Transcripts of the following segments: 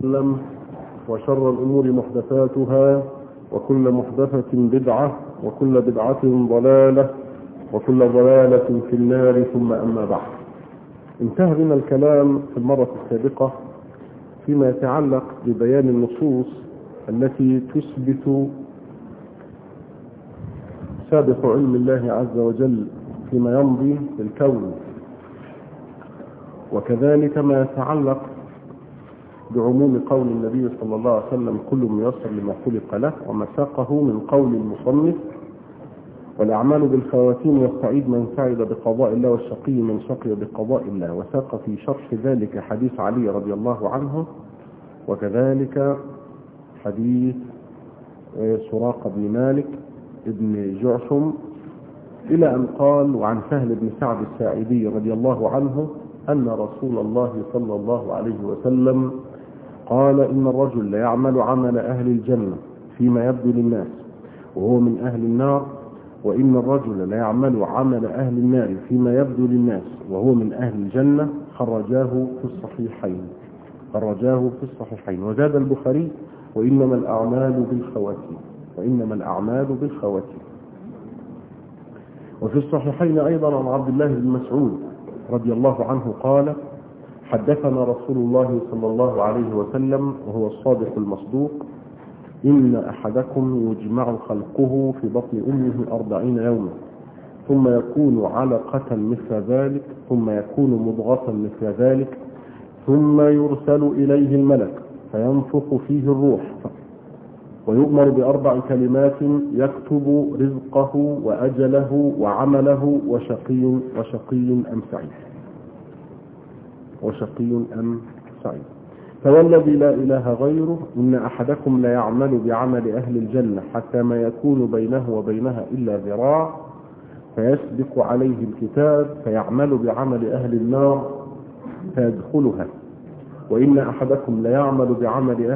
وسلم وشر الأمور محدثاتها وكل محدثة بدعة وكل بدعة ضلالة وكل ضلالة في النار. ثم أما بعد، انتهى بنا الكلام في المرة السابقة فيما يتعلق ببيان النصوص التي تثبت سابق علم الله عز وجل فيما يمضي في الكون، وكذلك ما يتعلق بعموم قول النبي صلى الله عليه وسلم: كل ميسر لما خلق له، وما ساقه من قول المصنف: والأعمال بالخواتيم، والسعيد من سعد بقضاء الله، والشقي من شقي بقضاء الله. وساق في شرح ذلك حديث علي رضي الله عنه، وكذلك حديث سراقة بن مالك ابن جعشم، إلى أن قال: وعن سهل بن سعد الساعدي رضي الله عنه أن رسول الله صلى الله عليه وسلم قال: إن الرجل ليعمل عمل أهل الجنة فيما يبدو للناس وهو من أهل النار، وإن الرجل ليعمل عمل أهل النار فيما يبدو للناس وهو من أهل الجنة. خرجاه في الصحيحين. وزاد البخاري: وإنما الأعمال بالخواتيم. وفي الصحيحين أيضا عن عبد الله بن مسعود رضي الله عنه قال: حدثنا رسول الله صلى الله عليه وسلم وهو الصادق المصدوق: إن أحدكم يجمع خلقه في بطن أمه 40 يوما، ثم يكون علقة مثل ذلك، ثم يكون مضغة مثل ذلك، ثم يرسل إليه الملك فينفخ فيه الروح، ويؤمر ب4 كلمات: يكتب رزقه وأجله وعمله وشقي أم سعيد. فوالذي لا إله غيره إن أحدكم لا يعمل بعمل أهل الجنة حتى ما يكون بينه وبينها إلا ذراع، فيسبق عليه الكتاب فيعمل بعمل أهل النار فيدخلها. وإن أحدكم لا يعمل بعمل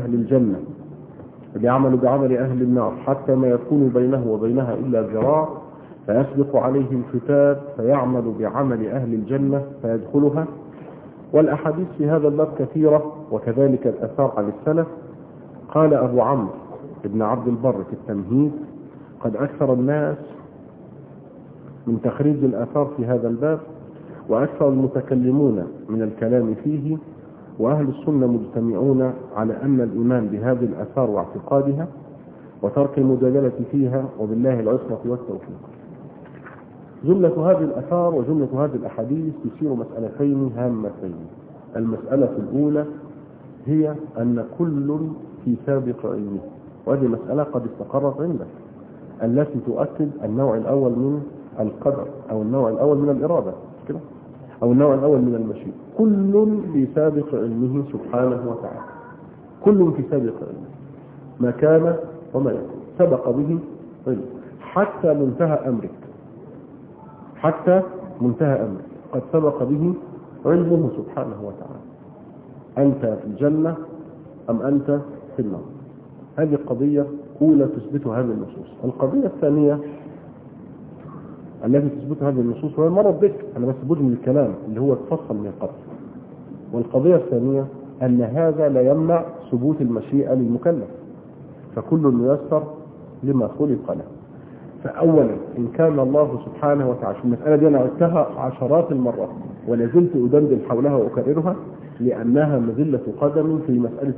أهل النار حتى ما يكون بينه وبينها إلا ذراع، فيسبق عليه الكتاب فيعمل بعمل أهل الجنة فيدخلها. والأحاديث في هذا الباب كثيرة، وكذلك الآثار عن السلف. قال أبو عمرو بن عبد البر في التمهيد: قد أكثر الناس من تخريج الآثار في هذا الباب، وأكثر المتكلمون من الكلام فيه، وأهل السنة مجتمعون على أن الإيمان بهذه الآثار واعتقادها وترك المجادلة فيها، وبالله العصمة والتوفيق. جملة هذه الآثار وجملة هذه الأحاديث تشير مسألتين هامتين. المسألة الأولى هي أن كل في سابق علمه، وهذه مسألة قد استقرت عندك، التي تؤكد النوع الأول من القدر، أو النوع الأول من الإرادة كده، أو النوع الأول من المشيئة. كل في سابق علمه سبحانه وتعالى، كل في سابق علمه، ما كان وما يكون سبق به علم، حتى منتهى أمرك قد سبق به علمه سبحانه وتعالى. أنت في الجنة أم أنت في النار؟ هذه قضية أولى تثبتها هذه النصوص. القضية الثانية التي تثبتها هذه النصوص، وهي مرة بك أنا بس بجمل الكلام اللي هو اتفصل من قبل. والقضية الثانية أن هذا لا يمنع ثبوت المشيئة للمكلف، فكل ميسر لما خلق له. فأولا، إن كان الله سبحانه وتعالى، المسألة دي أنا عدتها عشرات المرات ولا زلت أدندن حولها وأكررها، لأنها مذلة قدم في مسألة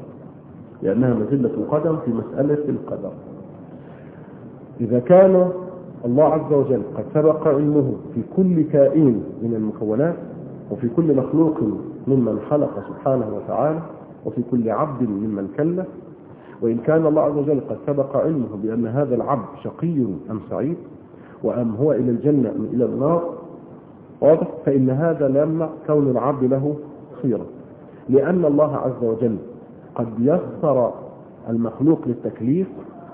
القدر. إذا كان الله عز وجل قد سبق علمه في كل كائن من المكونات، وفي كل مخلوق ممن خلق سبحانه وتعالى، وفي كل عبد ممن كلف، وإن كان الله عز وجل قد سبق علمه بأن هذا العبد شقي أم سعيد، وأم هو إلى الجنة أم إلى النار، واضح، فإن هذا لا يمنع كون العبد له خيرة، لأن الله عز وجل قد يسر المخلوق للتكليف.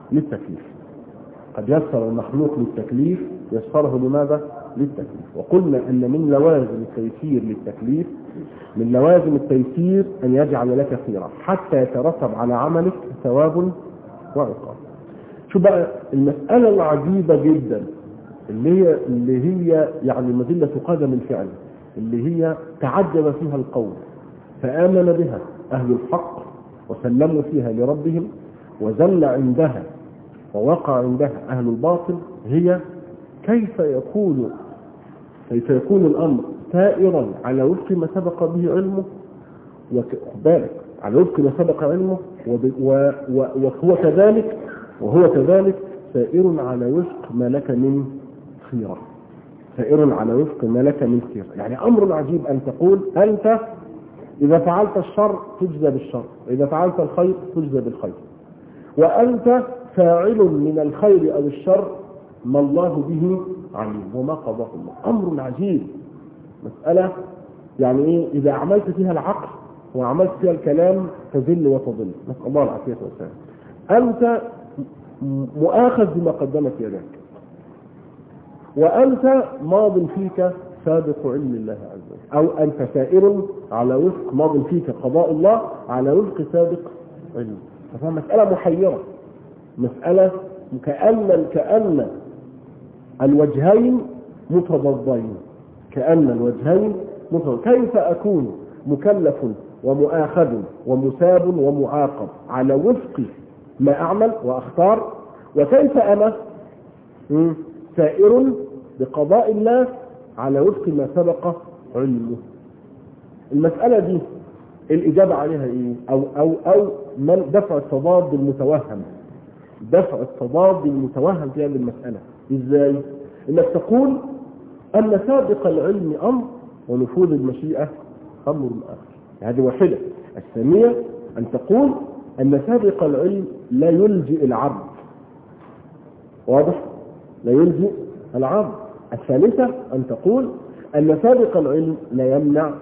قد يسر المخلوق للتكليف، يسره لماذا؟ للتكليف. وقلنا أن من لوازم التيسير للتكليف، من لوازم التيسير أن يجعل لك خيرا حتى يترتب على عملك ثواب وعقاب. شو بقى المسألة العجيبة جدا اللي هي يعني مذلة قدم الفعل، اللي هي تعجب فيها القوم فآمن بها أهل الحق وسلموا فيها لربهم وزل عندها ووقع عندها أهل الباطل هي كيف يكون الأمر سائرا على وفق ما سبق به علمه، وبالك على وفق ما سبق علمه، وهو كذلك سائر على وفق ما لك من خيرة، سائر على وفق ما لك من خيرة. يعني أمر عجيب أن تقول أنت إذا فعلت الشر تجزى بالشر، وإذا فعلت الخير تجزى بالخير، وأنت فاعل من الخير أو الشر ما الله به عليم وما قضاه الله. أمر عجيب، مسألة يعني إيه إذا عملت فيها العقل وعملت فيها الكلام تذل وتضل، نسأل الله العافية والسلام. أنت مؤاخذ بما قدمت يدك، وأنت ماض فيك سابق علم الله عز وجل، أو أنت سائر على وفق ماض فيك قضاء الله على وفق سابق علم. فمسألة محيرة، مسألة كأن الوجهين متضادين، كيف أكون مكلف ومؤاخذ ومثاب ومعاقب على وفق ما أعمل وأختار، وكيف أنا سائر بقضاء الله على وفق ما سبق علمه. المسألة دي الإجابة عليها إيه؟ أو من دفع التضاد المتوهم، في هذه المسألة إزاي؟ إنك تقول أن سابق العلم أمر ونفوذ المشيئة أمر آخر، هذه واحدة. الثانية أن تقول أن سابق العلم لا يلجئ العبد، واضح؟ لا يلجئ العبد. الثالثة أن تقول أن سابق العلم لا يمنع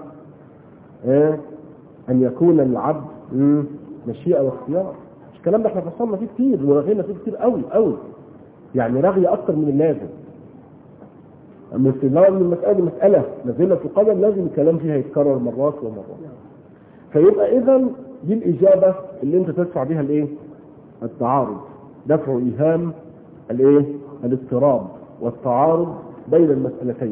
أن يكون العبد مشيئة واختيار. الكلام ده احنا فصلنا فيه كتير ورغينا فيه كتير قوي، يعني رغي أكتر من اللازم. المسألة نزلة في القدم لازم الكلام فيها يتكرر مرات ومرات. فيبقى إذا دي الإجابة اللي أنت تدفع بها الإيه؟ التعارض، دفع إيهام الإيه؟ الاضطراب والتعارض بين المسألتين،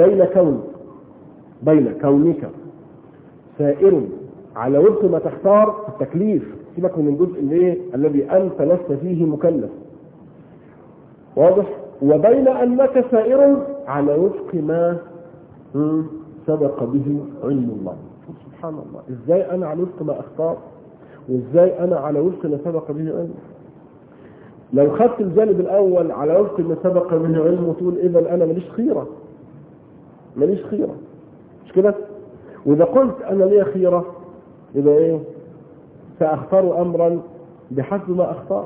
بين كونك سائر على وفق ما تختار في التكليف، سيبك من الجزء الذي أنت لست فيه مكلف، واضح؟ وبين أنك سائر على وفق ما سبق به علم الله. سبحان الله، إزاي أنا على وفق ما أختار، وإزاي أنا على وفق ما سبق به علم؟ لو خدت الجانب الأول على وفق ما سبق به علم وتقول إذا أنا ماليش خيرة، مش كده؟ وإذا قلت أنا لي خيرة يبقى إيه؟ سأختار أمرا بحسب ما أختار،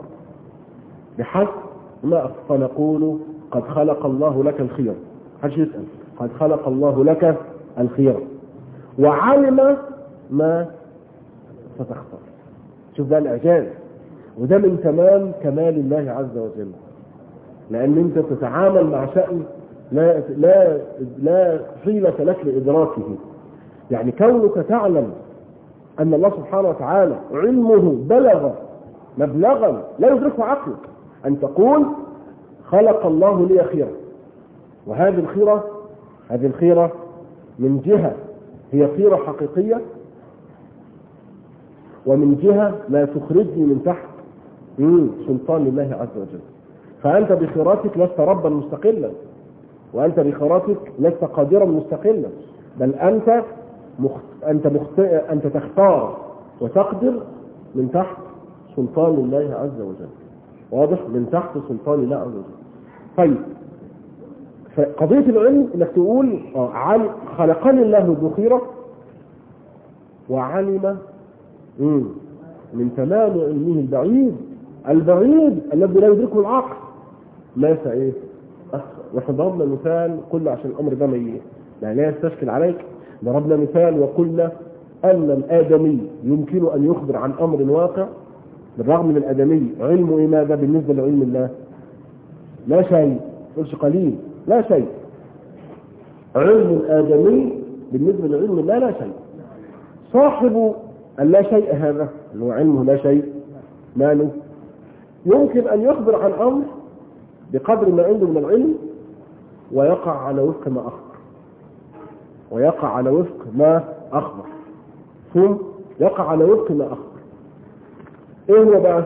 فنقول قد خلق الله لك الخير، حدش يسأل، قد خلق الله لك الخير وعلم ما ستختار. شوف ده الإعجاز، وده من تمام كمال الله عز وجل، لأن أنت تتعامل مع شأن لا حيلة لك لإدراكه. يعني كونك تعلم أن الله سبحانه وتعالى علمه بلغ مبلغا لا يدركه عقلك، أن تقول خلق الله لي خيرا، وهذه الخيرة من جهة هي خيرة حقيقية، ومن جهة لا تخرجني من تحت سلطان الله عز وجل. فأنت بخيراتك لست ربا مستقلا، وأنت بخيراتك لست قادرا مستقلا، بل أنت تختار وتقدر من تحت سلطان الله عز وجل، واضح؟ من تحت سلطان الله عز وجل. طيب، فقضية العلم انك تقول خلقني الله بخيرة وعلم من تمام علمه البعيد الذي لا يدركه العقل ليس ايه أكثر. واحنا ضربنا مثال، قلنا عشان الامر ده لا يستشكل عليك، ضربنا مثال وقلنا ان الادمي يمكن ان يخبر عن امر واقع، بالرغم من الادمي علمه ماذا بالنسبة لعلم الله؟ لا شيء، قلش قليل، لا شيء. علم الآدمي بالنسبة لعلم الله لا شيء. صاحب اللا شيء هذا اللي هو علمه لا شيء ماله؟ يمكن أن يخبر عن أمر بقدر ما عنده من العلم ويقع على وفق ما أخبر، ثم يقع على وفق ما أخبر. ايه هو بقى؟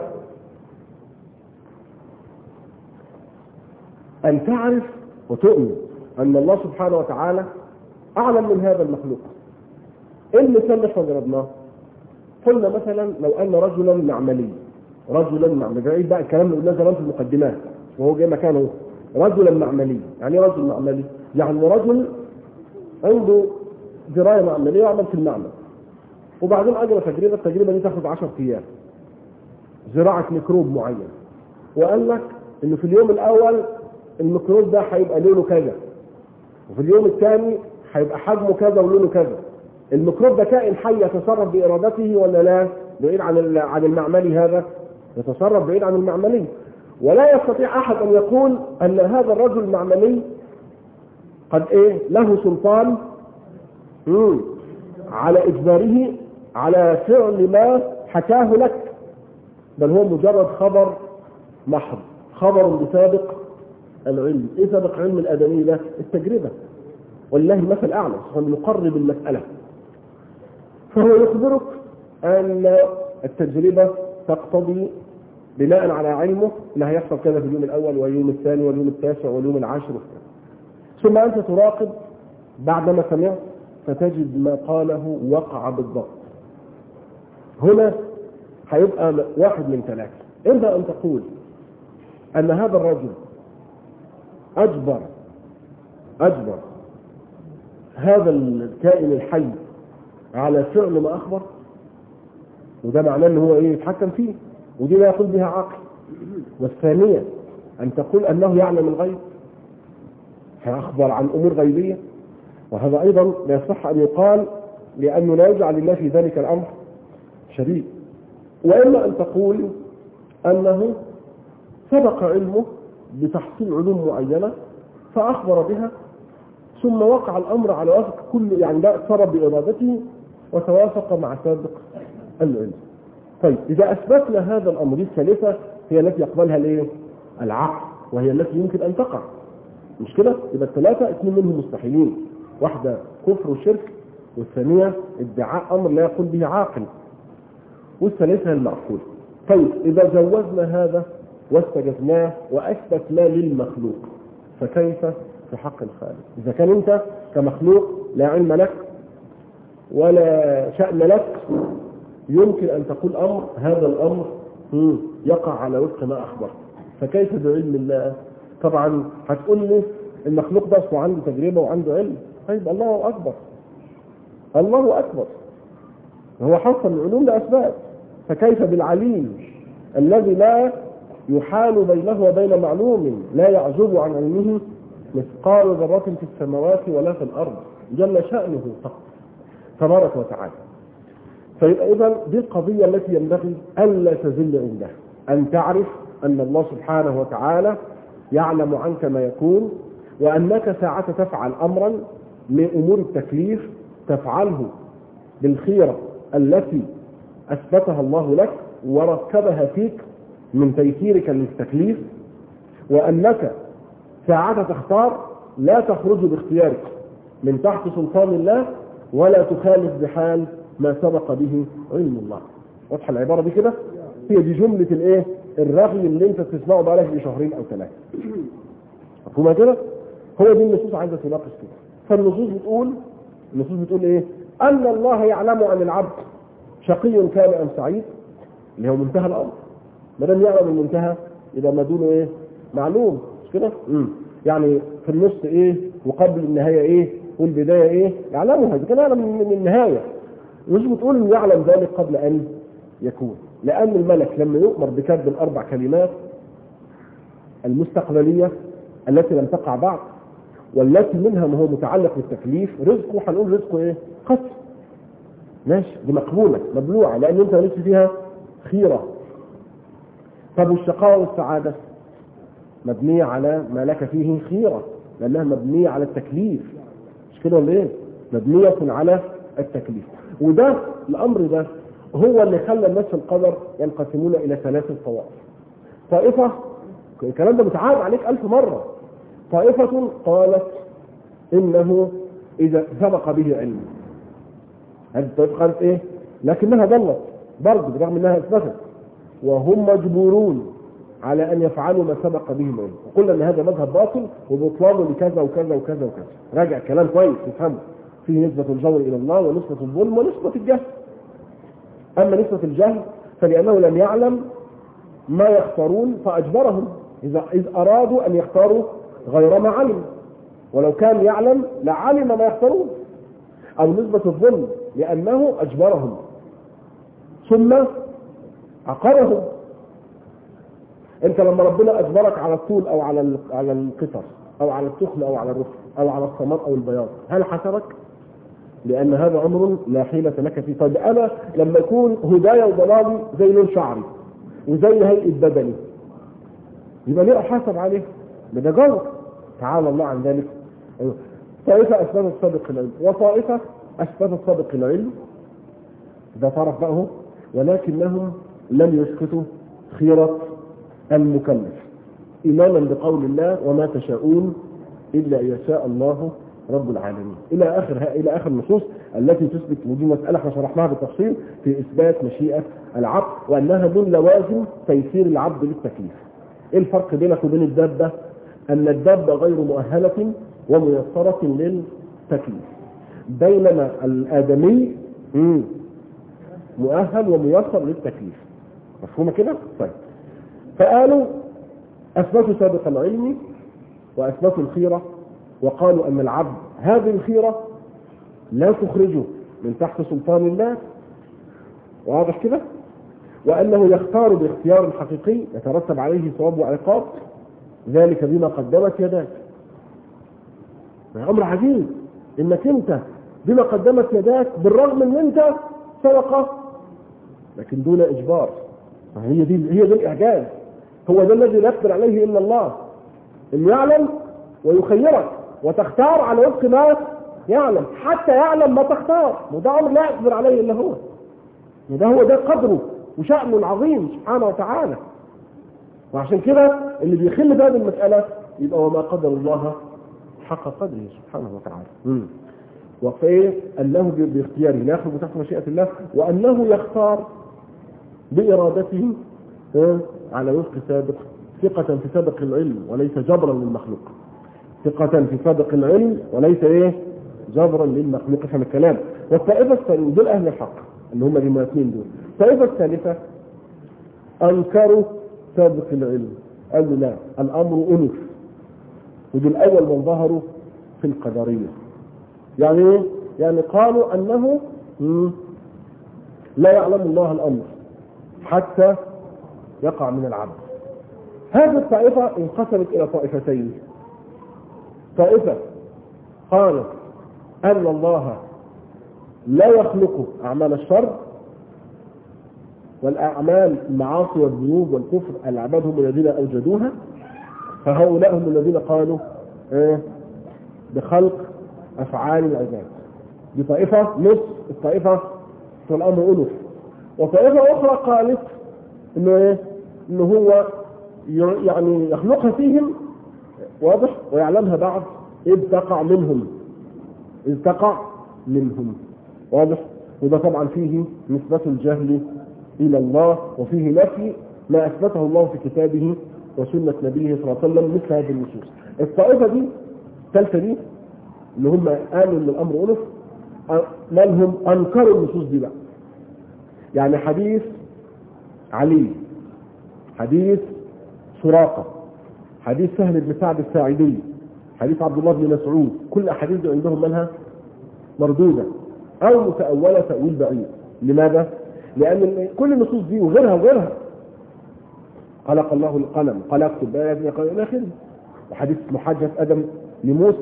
ان تعرف وتؤمن ان الله سبحانه وتعالى اعلم من هذا المخلوق. ايه المثال اللي احنا ضربناه؟ قلنا مثلا لو ان رجلا معملي، بعيد بقى الكلام اللي قلناه زمان في المقدمات وهو جاي مكانه، رجلا معملي. يعني ايه رجل معملي؟ يعني رجل عنده درايه معمليه وعمل في المعمل، وبعدين اجرى تجربه، التجربه دي تاخد 10 ايام، زراعه ميكروب معين، وقال لك انه في اليوم الاول الميكروب ده هيبقى لونه كذا، وفي اليوم الثاني هيبقى حجمه كذا ولونه كذا. الميكروب ده كائن حي يتصرف بارادته ولا لا؟ بعيد عن المعملي، هذا يتصرف بعيد عن المعملي، ولا يستطيع احد ان يقول ان هذا الرجل المعملي قد له سلطان على اجباره على فعل ما حكاه لك، بل هو مجرد خبر محض، خبر بسابق العلم. ايه سابق علم الادمي ده؟ التجربه. والله المثل الاعلى نقرب المساله. فهو يخبرك ان التجربه تقتضي بناء على علمه ان هيحصل كذا في اليوم الاول واليوم الثاني واليوم التاسع واليوم العاشر، ثم انت تراقب بعدما سمعت فتجد ما قاله وقع بالضبط. هنا هيبقى واحد من ثلاثه: اما ان تقول ان هذا الرجل اجبر هذا الكائن الحي على فعل ما اخبر، وده معناه ان هو يتحكم فيه، ودي لا يقول بها عاقل. والثانيه ان تقول انه يعلم الغيب، هيخبر عن امور غيبيه، وهذا ايضا لا يصح ان يقال، لانه لا يجعل الله في ذلك الامر شريك. واما ان تقول انه سبق علمه بتحصيل علوم معينه فاخبر بها، ثم وقع الامر على وفق كل، يعني ده اتصرف بارادته وتوافق مع سابق العلم. طيب اذا اثبتنا هذا الامر، دي الثالثه هي التي يقبلها العقل، وهي التي يمكن ان تقع، مش كده؟ يبقى الثلاثه اثنين منهم مستحيلين، واحده كفر وشرك، والثانيه ادعاء امر لا يقول به عاقل، والثالثه المعقول. طيب اذا جوزنا هذا واستجبناه واثبتنا للمخلوق، فكيف في حق الخالق؟ اذا كان انت كمخلوق لا علم لك ولا شأن لك، يمكن ان تقول امر، هذا الامر يقع على وفق ما اخبر، فكيف بعلم الله؟ طبعا هتقول لي المخلوق ده اصله عنده تجربه وعنده علم. طيب الله اكبر، الله اكبر، هو حصل العلوم لاسباب، فكيف بالعليم الذي لا يحال بينه وبين معلوم، لا يعزب عن علمه مثقال ذرة في السماوات ولا في الارض، جل شأنه تبارك وتعالى. فيبقى اذا دي القضيه التي ينبغي الا تزل عندها، ان تعرف ان الله سبحانه وتعالى يعلم عنك ما يكون، وانك ساعة تفعل امرا من امور التكليف تفعله بالخيرة التي اثبتها الله لك وركبها فيك من تيسيرك للتكليف، وانك ساعة تختار لا تخرج باختيارك من تحت سلطان الله، ولا تخالف بحال ما سبق به علم الله. واضحه العباره دي كده؟ هي دي جمله الرغي اللي انت بتسمعه بقالك شهرين او ثلاثه. مفهوم كده؟ هو دي النصوص عايزه تناقش كده. فالنصوص بتقول ان الله يعلم عن العبد شقي كان ام سعيد، اللي هو منتهى الامر. ما دام يعلم المنتهى يبقى ما دونه معلوم، مش كده؟ يعني في النص وقبل النهايه والبدايه يعلمها، اذا كان يعلم من النهايه. مش بتقول انه يعلم ذلك قبل ان يكون، لان الملك لما يؤمر بكتب الاربع كلمات المستقبليه التي لم تقع بعد، والتي منها ما هو متعلق بالتكليف، رزقه هنقول رزقه قتل، ماشي، دي مقبوله مبلوعه، لان انت لسه فيها خيره. طب والشقاء والسعاده مبنيه على ما لك فيه خيره، لانها مبنيه على التكليف، مش كده ولا مبنيه على التكليف. وده الامر ده هو اللي خلى الناس في القدر ينقسمون الى ثلاثه طوائف. طائفه، الكلام ده متعاد عليك 1000 مره، طائفه قالت انه اذا سبق به علم، هذه الطائفه قالت لكنها ضلت برضه برغم انها اثبتت. وهم مجبورون على أن يفعلوا ما سبق بهم علم. وقلنا أن هذا مذهب باطل وبطلانه لكذا وكذا وكذا وكذا. راجع كلام كويس تفهمه، فيه نسبة الجور إلى الله ونسبة الظلم ونسبة الجهل. أما نسبة الجهل فلأنه لم يعلم ما يختارون فأجبرهم، إذ أرادوا أن يختاروا غير ما علم، ولو كان يعلم لعلم ما يختارون. أو نسبة الظلم لأنه أجبرهم ثم عقرهم. أنت لما ربنا أجبرك على الطول أو على القطر أو على التخن أو على الرفق أو على السمر أو البياض، هل حسبك؟ لأن هذا أمر لا حيلة لك فيه. طيب أنا لما يكون هدايا وضلالي زي لون شعري وزي هيئة بدني، يبقى ليه أحاسب عليه؟ ده جور. تعالى الله عن ذلك. طائفة أثبتت سابق العلم وطائفة أثبتت سابق العلم، ده طرف بقى هو، ولكنهم لم يسكتوا خيرة المكلف إيمانا بقول الله وما تشاءون إلا أن يشاء الله رب العالمين إلى آخر النصوص التي تثبت. ودي مسألة احنا شرحناها بالتفصيل في إثبات مشيئة العبد وأنها من لوازم تيسير العبد للتكليف. إيه الفرق بينك وبين الدابة؟ أن الدابة غير مؤهلة وميسرة للتكليف، بينما الآدمي مؤهل وميسر للتكليف. مفهومة كده؟ طيب، فقالوا أثبتوا سابق العلم وأثبتوا الخيرة، وقالوا أن العبد هذه الخيرة لا تخرجه من تحت سلطان الله، واضح كده؟ وأنه يختار باختيار حقيقي يترتب عليه ثواب وعقاب، ذلك بما قدمت يداك. أمر عجيب إنك أنت بما قدمت يداك بالرغم أن أنت سرقة لكن دون إجبار. هي دي الإعجاز، هو ده الذي لا يقدر عليه إلا الله، إن يعلم ويخيرك وتختار على وفق ما يعلم، حتى يعلم ما تختار، وده أمر لا يقدر عليه إلا هو. ده قدره وشأنه العظيم سبحانه وتعالى. وعشان كده اللي بيخل بهذه المسألة يبقى وما قدر الله حق قدره سبحانه وتعالى. وفيه أنه باختياره لا يخرج تحت مشيئة الله، وأنه يختار بإرادته على وفق سابق، ثقة في سابق العلم وليس جبرا للمخلوق. ثقة في سابق العلم وليس جبرا للمخلوق. فهم الكلام. والطائفة الثانية دول أهل الحق اللي هم الاثنين دول. الطائفة الثالثة أنكروا سابق العلم، قالوا لا، الأمر أنف. ودول أول من ظهروا في القدرية. يعني يعني قالوا أنه لا يعلم الله الأمر حتى يقع من العبد. هذه الطائفة انقسمت إلى طائفتين. طائفة قالت أن الله لا يخلق أعمال الشر والأعمال المعاصي والذنوب والكفر، العباد هم الذين أوجدوها، فهؤلاء هم الذين قالوا بخلق أفعال العباد. دي طائفة نص الطائفة في الأمر أنف. وطائفة أخرى قالت إنه هو يعني يخلقها فيهم، واضح، ويعلمها بعد إذ تقع منهم، واضح. وده طبعا فيه نسبة الجهل إلى الله، وفيه نفي ما أثبته الله في كتابه وسنة نبيه صلى الله عليه وسلم مثل هذه النصوص. الطائفة دي الثالثة دي اللي هم قالوا ان الامر أنف، مالهم انكروا النصوص دي بقى. يعني حديث علي، حديث سراقة، حديث سهل بن سعد الساعدي، حديث عبد الله بن مسعود، كل احاديث دي عندهم منها مردودة او متأولة تأويل بعيد. لماذا؟ لان كل النصوص دي وغيرها خلق الله القلم، قال اكتب الى اخره. وحديث محاجة ادم لموسى،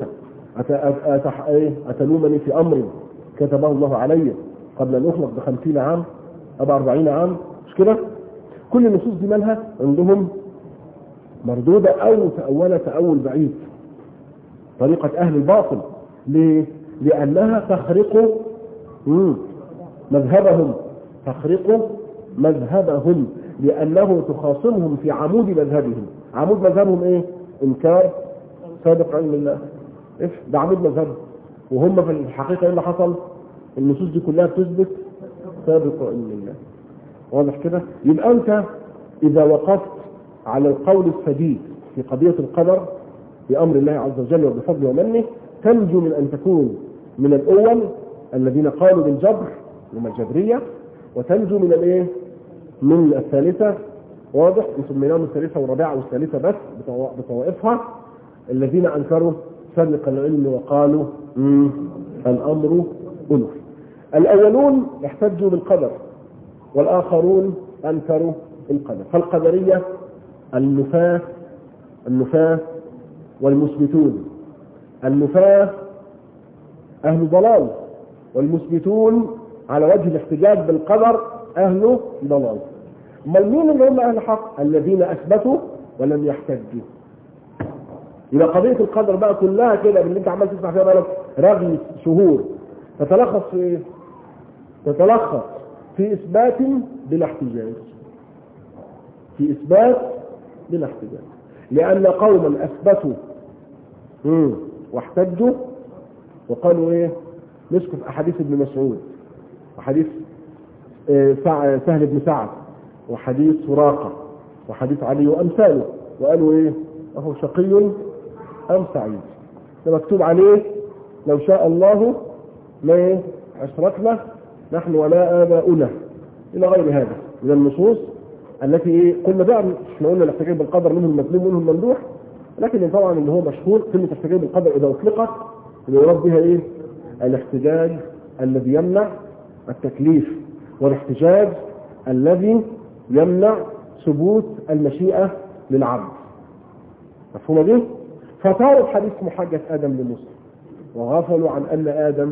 أتلومني في أمر كتبه الله علي قبل أن أخلق ب50 عام أو ب40 عام، مش كده؟ كل النصوص دي مالها عندهم مردودة أو متأولة تأول بعيد، طريقة أهل الباطل. ليه؟ لأنها تخرق مذهبهم، لأنه تخاصمهم في عمود مذهبهم. عمود مذهبهم إنكار سابق علم الله، ده عمود مذهب. وهم في الحقيقة ايه اللي حصل؟ النصوص دي كلها بتثبت سابق علم الله، واضح كده؟ يبقى انت إذا وقفت على القول السديد في قضية القدر بأمر الله عز وجل وبفضله ومنه تنجو من أن تكون من الأول الذين قالوا بالجبر هم الجبرية، وتنجو من الايه؟ من الثالثة. واضح؟ سميناهم الثالثة والرابعة والثالثة بس بطوائفها الذين أنكروا سابق العلم وقالوا الأمر أنف. الأولون احتجوا بالقدر والآخرون أنكروا القدر. فالقدرية النفاة والمثبتون. النفاة أهل ضلال، والمثبتون على وجه الاحتجاج بالقدر أهل ضلال. مين اللي هم أهل حق؟ الذين أثبتوا ولم يحتجوا. إذا قضية القدر بقى كلها كده باللي انت عمال تسمع فيها بقى رغم شهور، تتلخص في ايه؟ تتلخص في إثبات بلا احتجاج. في إثبات بلا احتجاج، لأن قوما أثبتوا واحتجوا وقالوا ايه؟ مسكوا في أحاديث ابن مسعود وحديث سهل بن سعد وحديث سراقة وحديث علي وأمثاله، وقالوا ايه؟ أهو شقي أم سعيد، ده مكتوب عليه لو شاء الله ما أشركنا نحن ولا آباؤنا إلى غير هذا من النصوص التي ايه؟ قلنا بقى احنا قلنا الاحتجاج بالقدر منهم المطلوب منهم الممدوح، لكن طبعا اللي هو مشهور كلمة الاحتجاج بالقدر إذا أطلقت اللي يراد بها ايه؟ الاحتجاج الذي يمنع التكليف، والاحتجاج الذي يمنع ثبوت المشيئة للعبد. مفهومة دي؟ فصاروا حديث محجة آدم لموسى وغفلوا عن أن آدم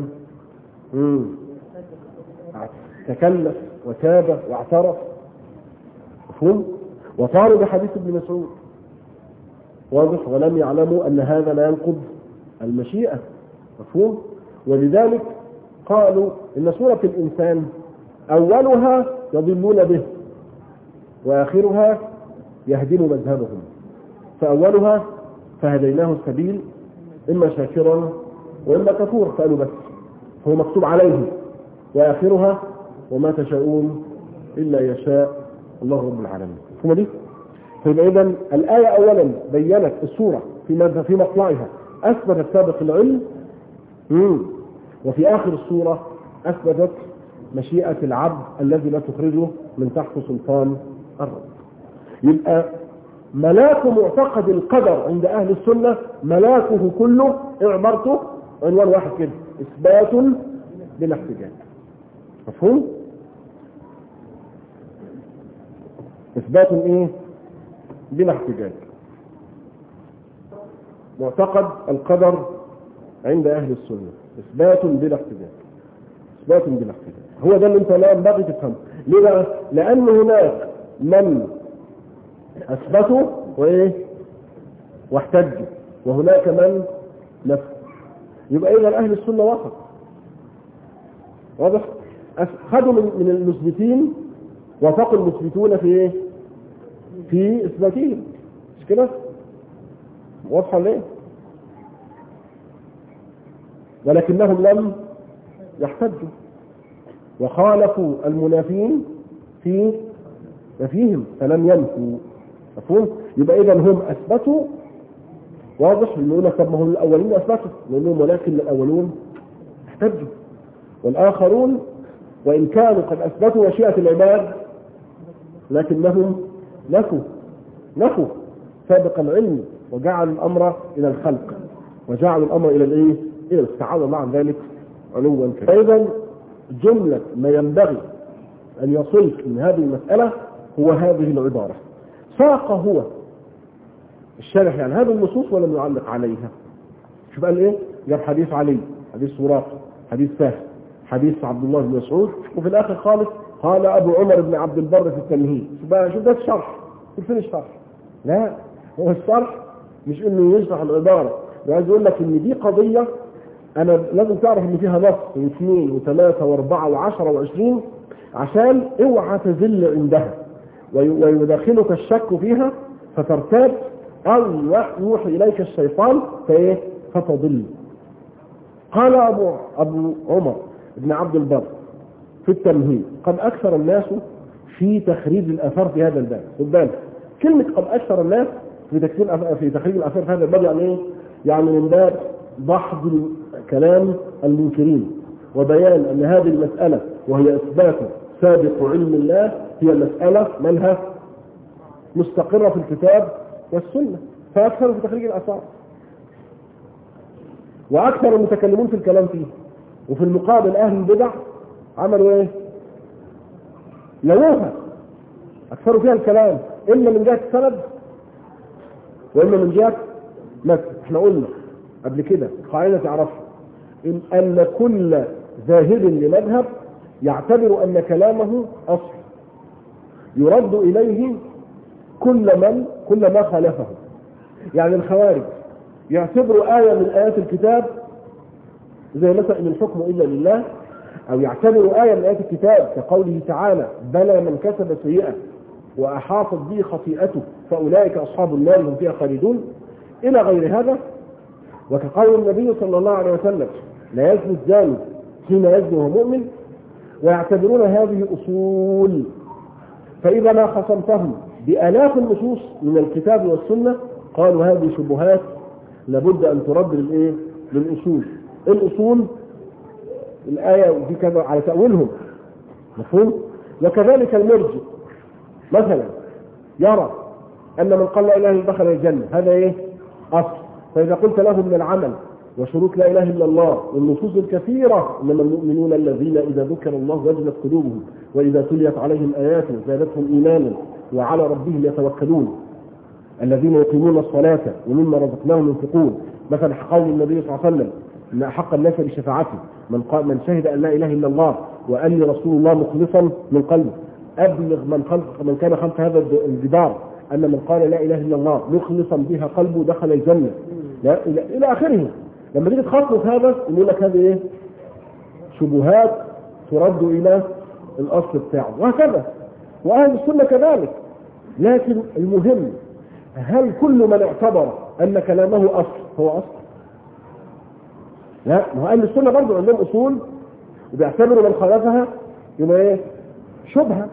تكلف وتاب واعترف. مفهوم؟ وصاروا بحديث ابن مسعود واضح، ولم يعلموا أن هذا لا ينقض المشيئة. مفهوم؟ ولذلك قالوا إن سورة الإنسان أولها يضلون به وآخرها يهدم مذهبهم، فأولها فهديناه السبيل إما شاكرا وإما كفور، فقالوا بس هو مكتوب عليه، وآخرها وما تشاءون إلا يشاء الله رب العالمين. ثم دي فيبقى إذن الآية أولا بيّنت السورة في مطلعها أثبتت سابق العلم، وفي آخر السورة أثبتت مشيئة العبد الذي لا تخرجه من تحت سلطان الرب. يبقى ملاك معتقد القدر عند أهل السنة ملاكه كله اعبرته عنوان واحد كده: إثبات بلا احتجاج. مفهوم؟ إثبات إيه؟ بلا احتجاج. معتقد القدر عند أهل السنة إثبات بلا احتجاج. إثبات بلا احتجاج هو ده اللي أنت لا ينبغي تفهمه. ليه بقى؟ لأن هناك من أثبتوا وإيه؟ واحتجوا، وهناك من نفوا. يبقى إذا أهل السنة وسط. واضح؟ خدوا من المثبتين وفقوا المثبتون في إيه؟ في إثباتهم. مش كده؟ واضحة ليه؟ ولكنهم لم يحتجوا وخالفوا المنافين في نفيهم فلم ينفوا. مفهوم؟ يبقى إذا هم أثبتوا. واضح؟ نقول لك طب ما هم الأولين أثبتوا، نقول لهم ولكن الأولون احتجوا، والآخرون وإن كانوا قد أثبتوا مشيئة العباد لكنهم نفوا سابق العلم وجعلوا الأمر إلى الخلق وجعلوا الأمر إلى الإيه؟ إلى تعالى الله عن ذلك علوا كبيرا. أيضا جملة ما ينبغي أن يصلك من هذه المسألة هو هذه العبارة. ساق هو الشارح يعني هذه النصوص ولم يعلق عليها. شوف قال إيه؟ جاب حديث علي، حديث سراقة، حديث سهل، حديث عبد الله بن مسعود، وفي الآخر خالص قال أبو عمر بن عبد البر في التمهيد. شوف ده الشرح. فين الشرح؟ لا، هو الشرح مش إنه يشرح العبارة، عايز يقول لك إن دي قضية أنا لازم تعرف إن فيها نص واثنين وثلاثة واربعة وعشرة وعشرين عشان اوعى تذل عندها ويدخلك الشك فيها فترتاب أو يوحي إليك الشيطان فتضل. قال أبو عمر بن عبد البر في التمهيد: قد أكثر الناس في تخريج الآثار في هذا الباب. خد بالك كلمة قد أكثر الناس في تخريج الآثار في هذا الباب يعني إيه؟ يعني من باب دحض كلام المنكرين وبيان أن هذه المسألة وهي إثبات سابق علم الله هي مسألة منها مستقرة في الكتاب والسنة، فأكثر في تخريج الآثار وأكثر المتكلمون في الكلام فيه. وفي المقابل أهل البدع عملوا إيه؟ لووها، أكثروا فيها الكلام إما من جهة السند وإما من جهة مثل. احنا قلنا قبل كده قاعدة تعرفها أن كل ذاهب لمذهب يعتبر أن كلامه أصل يرد إليه كل ما خالفه. يعني الخوارج يعتبروا آية من آيات الكتاب زي مثلا إن الحكم إلا لله، أو يعتبروا آية من آيات الكتاب كقوله تعالى بلى من كسب سيئة وأحاطت به خطيئته فأولئك أصحاب النار هم فيها خالدون إلى غير هذا. وكقول النبي صلى الله عليه وسلم لا يزني الزاني حين يزني وهو مؤمن، ويعتبرون هذه أصول. فإذا ما خصمتهم بآلاف النصوص من الكتاب والسنة قالوا هذه شبهات لابد أن ترد للأصول. الأصول الآية دي كذا على تأويلهم، مفهوم؟ وكذلك المرجئ مثلا يرى أن من قال لا إله إلا دخل الجنة، هذا إيه؟ أصل. فإذا قلت له من العمل وشروط لا إله إلا الله والنصوص الكثيرة إنما المؤمنون الذين إذا ذكر الله وجلت قلوبهم وإذا تليت عليهم آياته زادتهم إيمانا وعلى ربهم يتوكلون الذين يقيمون الصلاة ومما رزقناهم ينفقون. مثلا قول النبي صلى الله عليه وسلم إن أحق الناس بشفاعته من شهد أن لا إله إلا الله وأن لي رسول الله مخلصا من قلبه أبلغ من كان خلف هذا الجدار أن من قال لا إله إلا الله مخلصا بها قلبه دخل الجنة إلى آخره. لما تيجي تخصص هذا يقول لك هذه إيه؟ شبهات ترد إلى الأصل بتاعه وهكذا. وأهل السنة كذلك. لكن المهم هل كل من اعتبر أن كلامه أصل هو أصل؟ لا، ما هو أهل السنة برضه عندهم أصول وبيعتبروا من خالفها يبقى إيه؟ شبهة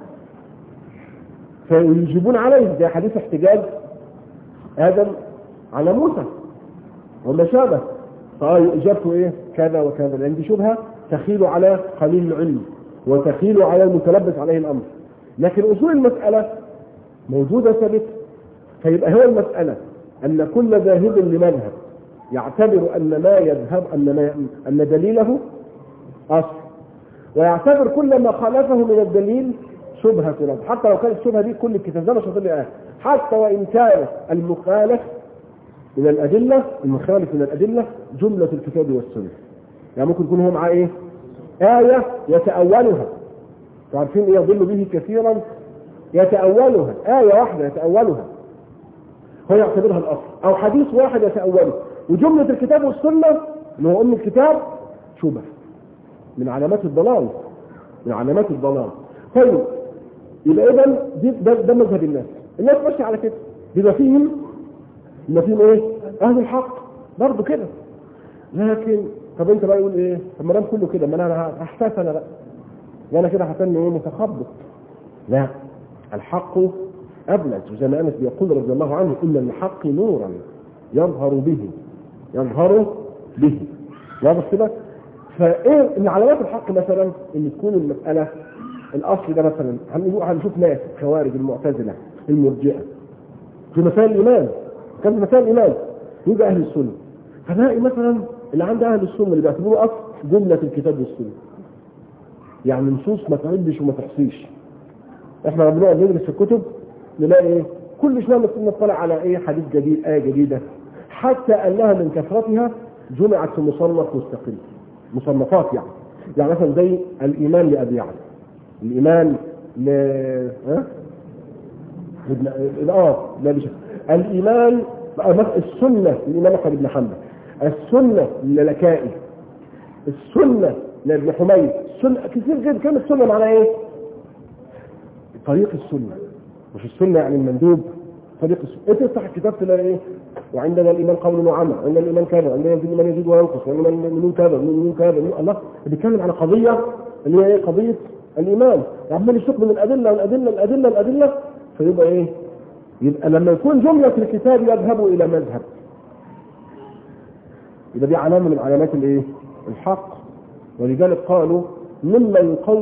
فيجيبون عليه زي حديث احتجاج آدم على موسى وما شابه. إجابته إيه؟ كذا وكذا، لأن دي شبهة تخيل على قليل العلم وتخيل على المتلبس عليه الأمر. لكن أصول المسألة موجودة ثابتة. فيبقى هو المسألة أن كل ذاهب لمذهب يعتبر أن ما يذهب أن دليله أصل، ويعتبر كل ما خالفه من الدليل شبهة له، حتى لو كانت الشبهة دي كل الكتاب. ده مش هتقول حتى وإن كان المخالف من الأدلة جملة الكتاب والسنة. يعني ممكن يكون هو معاه إيه؟ آية يتأولها، تعرفين إيه يضل به كثيرا؟ يتأولها آية واحدة يتأولها هو يعتبرها الأصل، أو حديث واحد يتأوله، وجملة الكتاب والسنة اللي هو الكتاب شبه من علامات الضلال. طيب يبقى إذن ده مذهب الناس ماشي على كده. بيبقى فيهم إيه؟ أهل الحق برضه كده. لكن طب أنت بقى يقول إيه؟ طب ما دام كله كده ما أنا هحتاس أنا بقى وأنا كده هتني إيه؟ متخبط. لا، الحق أبلج، زي ما أنس بيقول رضي الله عنه إن الحق نورا يظهر به واضح كده. فإيه من علامات الحق مثلا إن تكون المسألة الأصل ده مثلا هنشوف ناس خوارج المعتزلة المرجئة في مسائل الإيمان، كان في مسائل الإيمان يبقى أهل السنة. فنلاقي مثلا اللي عند أهل السنة اللي بيعتبروه أصل جملة الكتاب والسنة، يعني نصوص ما تعدش وما تحصيش. احنا بنقعد ندرس في الكتب نلاقي ايه؟ كل شويه نطلع على ايه؟ حديث جديد، آية جديدة، حتى انها من كثرتها جمعت في مصنف مستقل، مصنفات يعني مثلا زي الإيمان لأبي يعلى، الإيمان الإيمان السنة للإمام أحمد بن حنبل، السنة للكائي، السنة لابن حميد، السنة كثير جدا. كلمة السنة معناها ايه؟ طريق السنة، مش السنة يعني المندوب، طريق السنة. انت تفتح الكتاب تلاقي ايه؟ وعندنا الإيمان قول وعمل، عندنا الإيمان كذا، عندنا الإيمان يزيد وينقص، عندنا الإيمان كذا، الله بيتكلم على قضية اللي هي ايه؟ قضية الإيمان. عمال يشوف من الأدلة والأدلة الأدلة الأدلة، فيبقى إيه؟ يبقى لما يكون جملة الكتاب يذهب إلى مذهب، يبقى دي علامة من علامات الإيه؟ الحق. ولذلك قالوا مما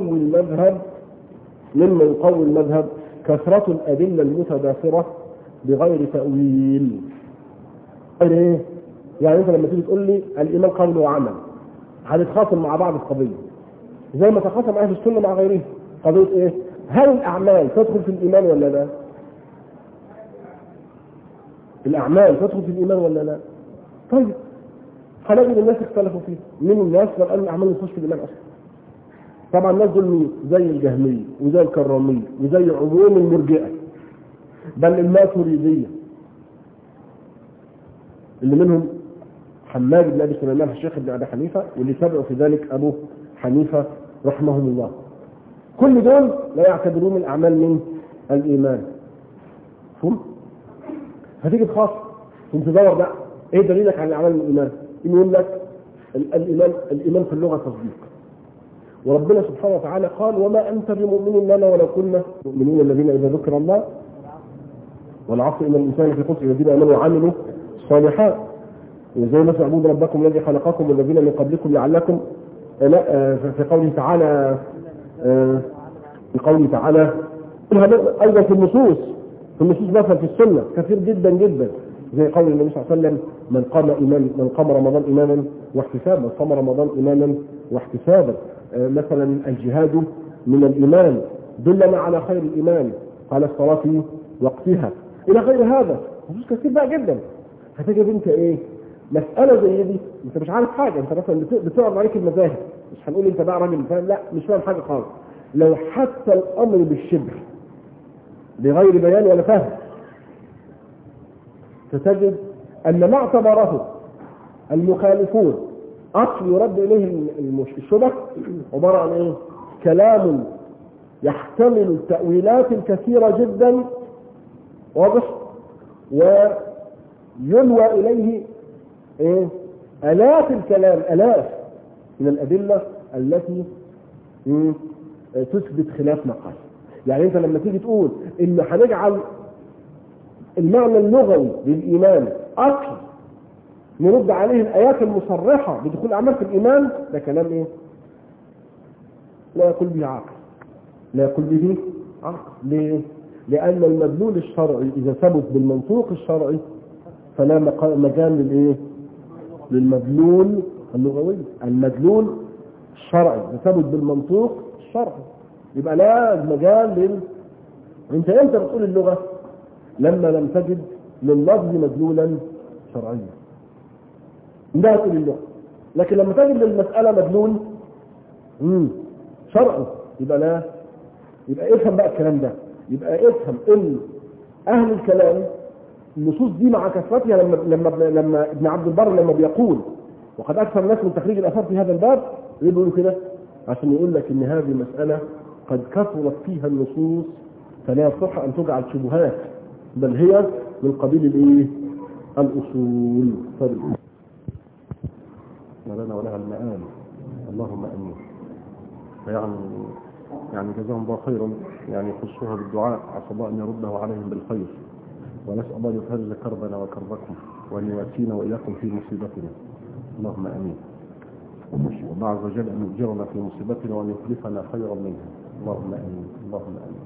يقوي المذهب كثرة الأدلة المتداخرة بغير تأويل. غير إيه؟ يعني أنت لما تيجي تقول لي الإيمان قول وعمل، هنتخاصم مع بعض القضية زي ما تخاصم أهل السنة مع غيرهم. قضية إيه؟ هل الأعمال تدخل في الإيمان ولا لا؟ الأعمال تدخل في الإيمان ولا لا؟ طيب هنجد الناس اختلفوا فيه. من الناس قال الأعمال ما تدخلش في الإيمان أصلا. طبعا الناس دول مين؟ زي الجهمية وزي الكرامية وزي عموم المرجئة، بل الماتريدية اللي منهم حماد بن أبي سليمان الشيخ ابن أبي حنيفة، واللي تبعوا في ذلك أبو حنيفة رحمهم الله. كل دول لا يعتبرون الأعمال من الإيمان. فهم؟ هتيجي تخاص تدور بقى إيه دليلك على الأعمال من الإيمان؟ يقول لك الإيمان في اللغة تصديق، وربنا سبحانه وتعالى قال وما أنت بمؤمن لنا ولو كنا مؤمنين الذين إذا ذكر الله والعصر إن الإنسان في خسر الذين آمنوا وعملوا الصالحات، وزي ما اعبدوا ربكم الذي خلقكم والذين من قبلكم لعلكم في قوله تعالى أيضا في النصوص مثلا في السنة كثير جدا جدا، زي قول النبي صلى الله عليه وسلم من قام رمضان إيمانا واحتسابا، من صام رمضان إيمانا واحتسابا. مثلا الجهاد من الإيمان، دلنا على خير الإيمان، قال الصلاة في وقتها، إلى غير هذا نصوص كثير بقى جدا. هتجد انت ايه مسألة زي دي انت مش عارف حاجة، انت مثلا بتعرض عليك المذاهب، مش هنقول انت بقى راجل فاهم، لا مش فاهم حاجة خالص. لو حتى الأمر بالشبه بغير بيان ولا فهم، ستجد أن ما اعتبره المخالفون أصل يرد إليه الشبه عبارة عن إيه؟ كلام يحتمل التأويلات الكثيرة جدا، واضح، ويلوى إليه إيه؟ آلاف الكلام، آلاف من الأدلة التي تثبت خلاف ما قال. يعني أنت لما تيجي تقول إن هنجعل المعنى اللغوي للإيمان أصل نرد عليه الآيات المصرحة بدخول الأعمال في الإيمان، ده كلام إيه؟ لا يقول به عقل، لا يقول به عقل. ليه؟ لأن المدلول الشرعي إذا ثبت بالمنطوق الشرعي فلا مجال للإيه؟ للمدلول اللغوي. المدلول الشرعي إذا ثبت بالمنطوق الشرعي يبقى لا مجال أنت إمتى بتقول اللغة؟ لما لم تجد لللفظ مدلولا شرعيا، ده تقول اللغة. لكن لما تجد للمسألة مدلول شرعي يبقى لا، يبقى افهم بقى الكلام ده، يبقى افهم ان اهل الكلام النصوص دي مع كثرتها لما ابن عبد البر لما بيقول وقد اكثر الناس من تخريج الاثار في هذا الباب، ليه بيقولوا كده؟ عشان يقول لك ان هذه مسألة قد كثرت فيها النصوص فلا يصح ان تجعل شبهات، بل هي من قبيل الايه؟ الاصول. ولنا ولها المآل، اللهم امين. يعني جزاهم الله خيرا، يعني يخصوها بالدعاء، عسى الله ان يرده عليهم بالخير، ونسال الله ان يفرج كربنا وكربكم وان يواسينا واياكم في مصيبتنا، اللهم امين. والله عز وجل ان يجرنا في مصيبتنا وان يخلفنا خيرا منها، اللهم امين اللهم امين.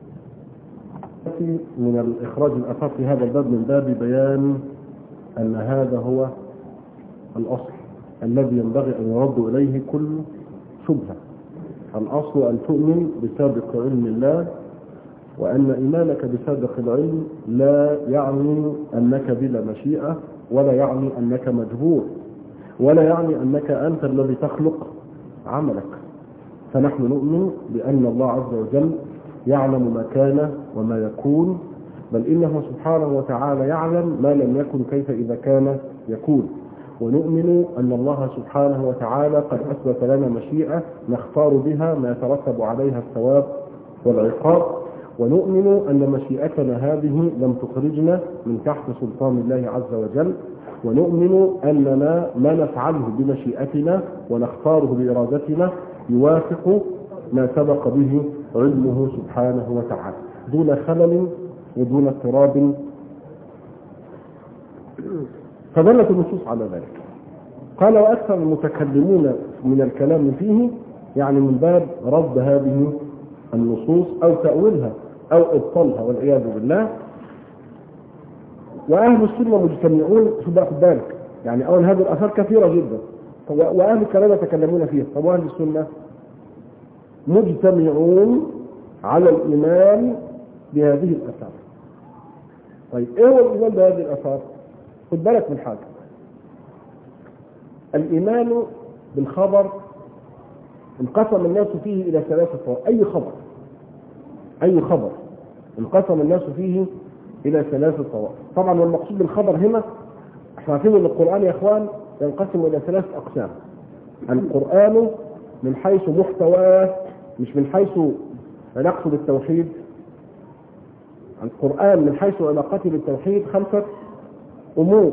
من الاخراج الاثار في هذا الباب من باب بيان ان هذا هو الاصل الذي ينبغي ان يرد اليه كل شبهه. الأصل أن تؤمن بسابق علم الله، وأن إيمانك بسابق العلم لا يعني أنك بلا مشيئة، ولا يعني أنك مجبور، ولا يعني أنك أنت الذي تخلق عملك. فنحن نؤمن بأن الله عز وجل يعلم ما كان وما يكون، بل إنه سبحانه وتعالى يعلم ما لم يكن كيف إذا كان يكون. ونؤمن أن الله سبحانه وتعالى قد أثبت لنا مشيئة نختار بها ما يترتب عليها الثواب والعقاب، ونؤمن أن مشيئتنا هذه لم تخرجنا من تحت سلطان الله عز وجل، ونؤمن أننا ما نفعله بمشيئتنا ونختاره بإرادتنا يوافق ما سبق به علمه سبحانه وتعالى دون خلل ودون اضطراب. فدلت النصوص على ذلك. قال وأكثر المتكلمون من الكلام فيه يعني من باب رد هذه النصوص أو تأويلها أو إبطالها والعياذ بالله. وأهل السنة مجتمعون في بالك يعني أول هذه الآثار كثيرة جدا وأهل الكلام يتكلمون فيها. طب وأهل السنة مجتمعون على الإيمان بهذه الآثار. طيب إيه هو الإيمان بهذه الآثار؟ خد بالك من حاجة. الإيمان بالخبر انقسم الناس فيه إلى ثلاثة طوائف. أي خبر انقسم الناس فيه إلى ثلاثة طوائف. طبعا والمقصود بالخبر هنا احنا عارفين ان القرآن يا اخوان ينقسم إلى ثلاث أقسام. القرآن من حيث محتواه مش من حيث نقصد التوحيد. القرآن من حيث علاقته بالتوحيد خمسة أمور.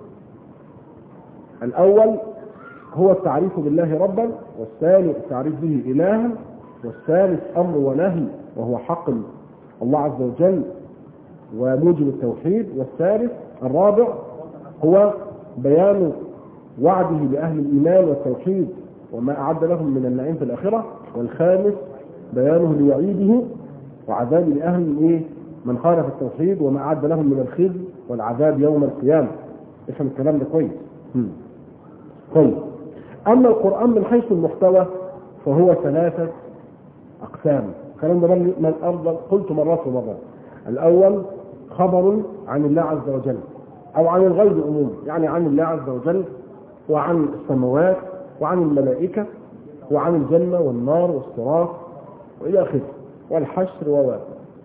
الأول هو التعريف بالله ربا، والثاني التعريف به إلها، والثالث أمر ونهي وهو حق الله عز وجل وموجب التوحيد، والثالث الرابع هو بيان وعده لأهل الإيمان والتوحيد وما أعد لهم من النعيم في الآخرة، والخامس بيانه لوعيده وعذاب لأهل من خالف التوحيد وما أعد لهم من الخزي والعذاب يوم القيامة. افهم الكلام ده كويس. طيب أما القرآن من حيث المحتوى فهو ثلاثة أقسام. الكلام ده من أفضل قلت مرات ومرات. الأول خبر عن الله عز وجل أو عن الغيب عموما، يعني عن الله عز وجل وعن السماوات وعن الملائكة وعن الجنة والنار والصراط وإلى آخره والحشر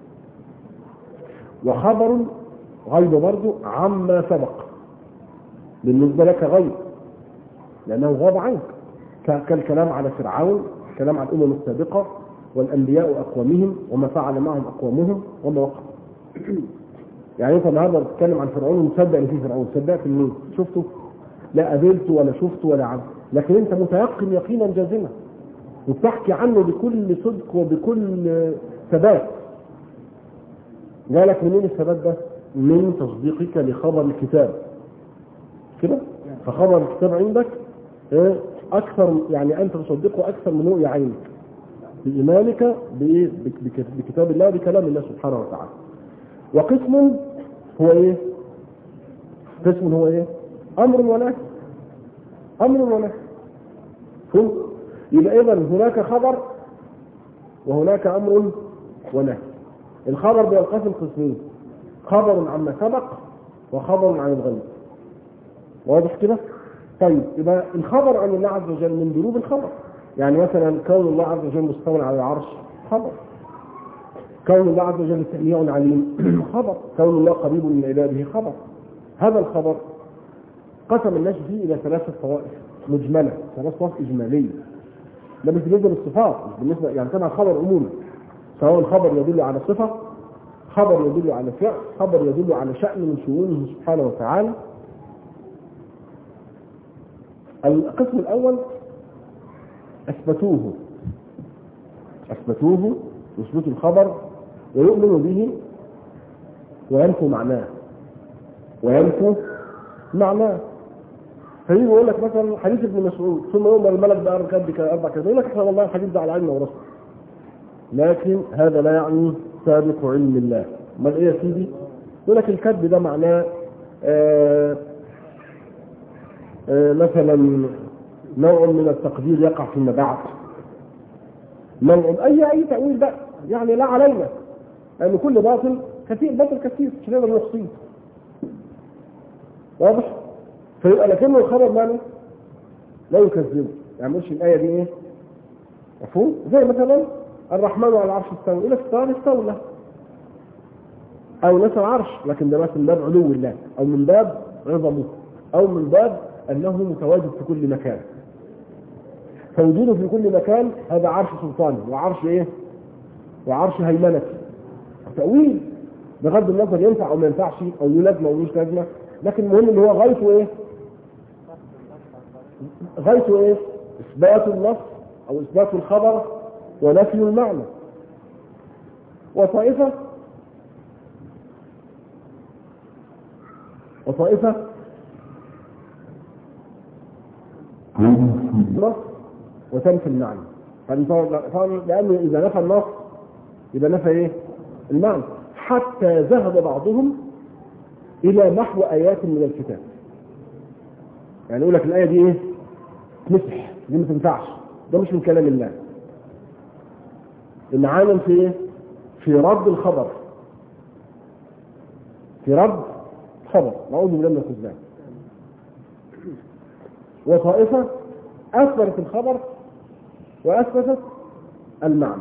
وخبر غيب برضه عما سبق بالنسبة لك غيب لأنه غاب عنك، كالكلام على فرعون، الكلام على الأمم السابقة والأنبياء وأقوامهم وما فعل معهم أقوامهم وما وقع. يعني أنت النهارده بتتكلم عن فرعون ومصدق إن في فرعون، صدقت منين؟ شفته؟ لا قابلته ولا شفته ولا عبد، لكن أنت متيقن يقينا جازما وبتحكي عنه بكل صدق وبكل ثبات. جالك منين الثبات ده؟ من تصديقك لخبر الكتاب كده. فخبر الكتاب عندك أكثر، يعني أنت تصدقه أكثر من رؤية عينك بإيمانك بكتاب الله بكلام الله سبحانه وتعالى. وقسم هو إيه؟ قسم هو إيه؟ أمر ونهي. أمر ونهي. يبقى إذن هناك خبر وهناك أمر ونهي. الخبر بينقسم قسمين، خبر عما سبق وخبر عن الغيب. واضح كده؟ طيب يبقى الخبر عن الله عز وجل من دروب الخبر، يعني مثلا كون الله عز وجل مستوى على العرش خبر، كون الله عز وجل سميع عليم خبر، كون الله قريب من عباده خبر. هذا الخبر قسم الناس فيه الى ثلاثه طوائف مجمله، ثلاث طوائف اجماليه. ده بالنسبه للصفات، مش بالنسبه يعني كان خبر عموما، سواء الخبر يدل على صفه، خبر يدل على فعل، خبر يدل على شأن من شؤونه سبحانه وتعالى. القسم الأول أثبتوه يثبتوا الخبر ويؤمنوا به وينفوا معناه. فيجي يقول لك مثلا حديث ابن مسعود ثم يوم الملك بقى ركب أربع كذا، يقول لك احنا والله الحديث ده على علم ورسل، لكن هذا لا يعني سابق علم الله. امال ايه يا سيدي؟ يقول لك الكذب ده معناه مثلا نوع من التقدير يقع فيما بعد، اي تأويل بقى، يعني لا علينا، لأن يعني كل باطل كثير مش نقدر نحصيه. واضح؟ فيبقى لكنه الخبر ماله لا يكذبه، يعني مش الآية دي ايه؟ مفهوم؟ زي مثلا الرحمن على العرش استوى، إلى استولى أو نسى العرش، لكن ده مثلا من باب علو الله أو من باب عظمه أو من باب أنه متواجد في كل مكان. فوجوده في كل مكان هذا عرش سلطانه وعرش ايه؟ وعرش هيمنته. تأويل بغض النظر ينفع او ما ينفعش او له لازمه او ملوش لازمه، لكن المهم ان هو غايته ايه؟ اثبات النص او اثبات الخبر ونفي المعنى. وطائفة نص وتنفي المعنى. لأنه إذا نفى النص يبقى نفى إيه؟ المعنى. حتى ذهب بعضهم إلى محو آيات من الكتاب. يعني يقول لك الآية دي إيه؟ مسح، دي ما تنفعش، ده مش من كلام الله. العالم في إيه؟ في رد الخبر، في رد خبر، نعوذ بالله من الخذلان. وطائفة أثبتت الخبر وأثبتت المعنى.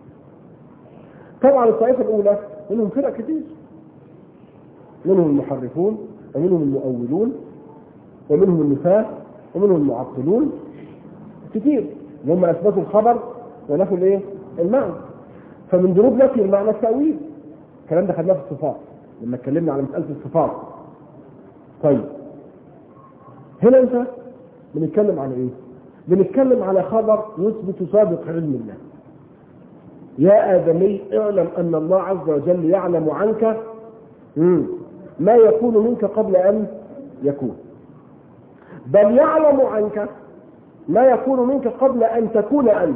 طبعا الطائفة الأولى منهم فرق كتير، منهم المحرفون ومنهم المؤولون ومنهم النفاة ومنهم المعطلون كتير، هم أثبتوا الخبر ونفوا الايه؟ المعنى. فمن ضروب نفي المعنى التأويل. الكلام ده خدناه في الصفات لما اتكلمنا على مسألة الصفات. طيب هنا انت بنتكلم على ايه؟ بنتكلم على خبر يثبت سابق علم الله. يا آدمي اعلم أن الله عز وجل يعلم عنك ما يكون منك قبل أن يكون، بل يعلم عنك ما يكون منك قبل أن تكون أنت.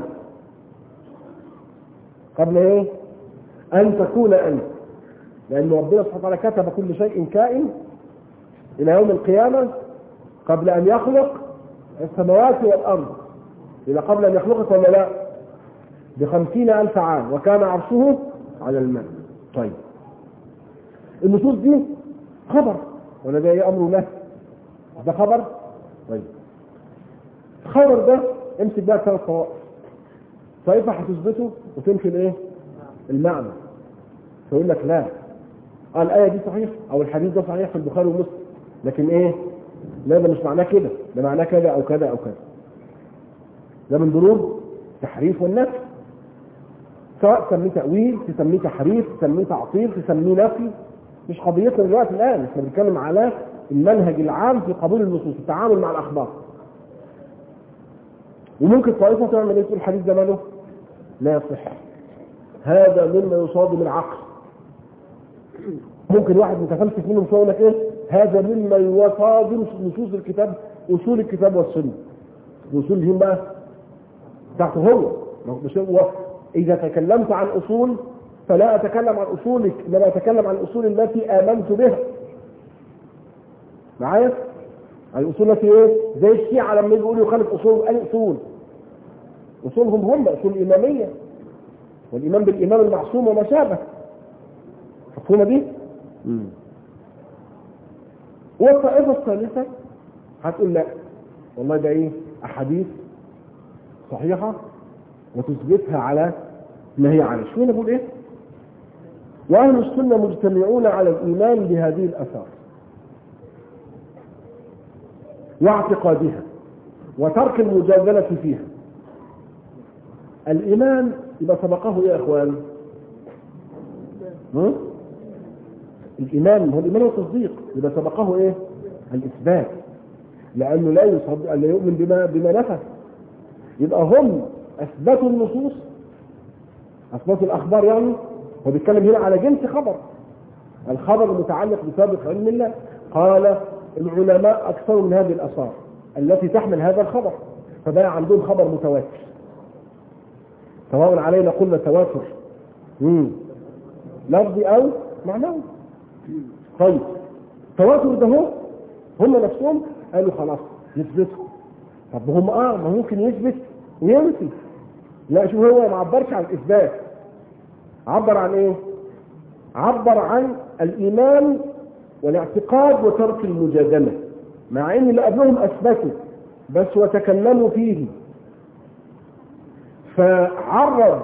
قبل إيه؟ أن تكون أنت، لأن ربنا سبحانه وتعالى كتب كل شيء كائن إلى يوم القيامة قبل أن يخلق السماوات والأرض. إلى قبل أن يخلقك ولا لا؟ ب50,000 عام، وكان عرشه على الماء. طيب النصوص دي خبر ولا ده ايه؟ امر له، ده خبر. طيب الخبر ده امسك بقى 3 طوائف. طائفه هتثبته وتنفي الايه؟ المعنى. فيقول لك لا، الايه دي صحيح او الحديث ده صحيح في البخاري ومسلم، لكن ايه؟ لا ده مش معناه كده، ده معناه كذا او كذا او كذا. ده من ضروب تحريف والنفي، سواء تسميه تأويل، تسميه تحريف، تسميه تعطيل، تسميه نفي، مش قضيتنا دلوقتي الآن. احنا بنتكلم على المنهج العام في قبول النصوص، التعامل مع الأخبار. وممكن طائفة تعمل ايه؟ تقول الحديث ده ماله؟ لا يصح، هذا مما يصادم العقل. ممكن واحد متفلسف منهم يقول لك ايه؟ هذا مما يصادم نصوص الكتاب، اصول الكتاب والسنة. الاصول بقى بتاعته هو. إذا تكلمت عن أصول فلا أتكلم عن أصولك، إنما أتكلم عن الأصول التي آمنت بها. معايا؟ الأصول التي إيه؟ زي الشيعة لما يقولوا يخالف أصول، أي أصول؟ أصولهم هم أصول الإمامية، والإمام بالإمام المعصوم وما شابه. مفهومة دي؟ والطائفة الثالثة هتقول لا والله ده إيه؟ أحاديث صحيحة وتثبتها على ما هي عليه. شو نقول ايه؟ واهل السنه مجتمعون على الايمان بهذه الاثار واعتقادها وترك المجادله فيها. الايمان يبقى سبقه ايه يا اخوان؟ الايمان هو الايمان والتصديق، يبقى سبقه ايه؟ الاثبات، لانه لا يصدق لا يؤمن بما نفى. يبقى هم اثبتوا النصوص، اثبتوا الاخبار. يعني هو بيتكلم هنا على جنس خبر، الخبر المتعلق بسابق علم الله. قال العلماء اكثر من هذه الاثار التي تحمل هذا الخبر، فبقى عندهم خبر متواتر، سواء علينا قلنا تواتر لفظي او معنوي. طيب التواتر ده هو هم نفسهم قالوا خلاص يثبتوا. طب هم ما ممكن يثبت وينفي. لا شوف، هو ما عبرش عن الاثبات، عبر عن ايه؟ عبر عن الايمان والاعتقاد وترك المجادله، مع ان اللي قبلهم اثبتوا بس وتكلموا فيه. فعرض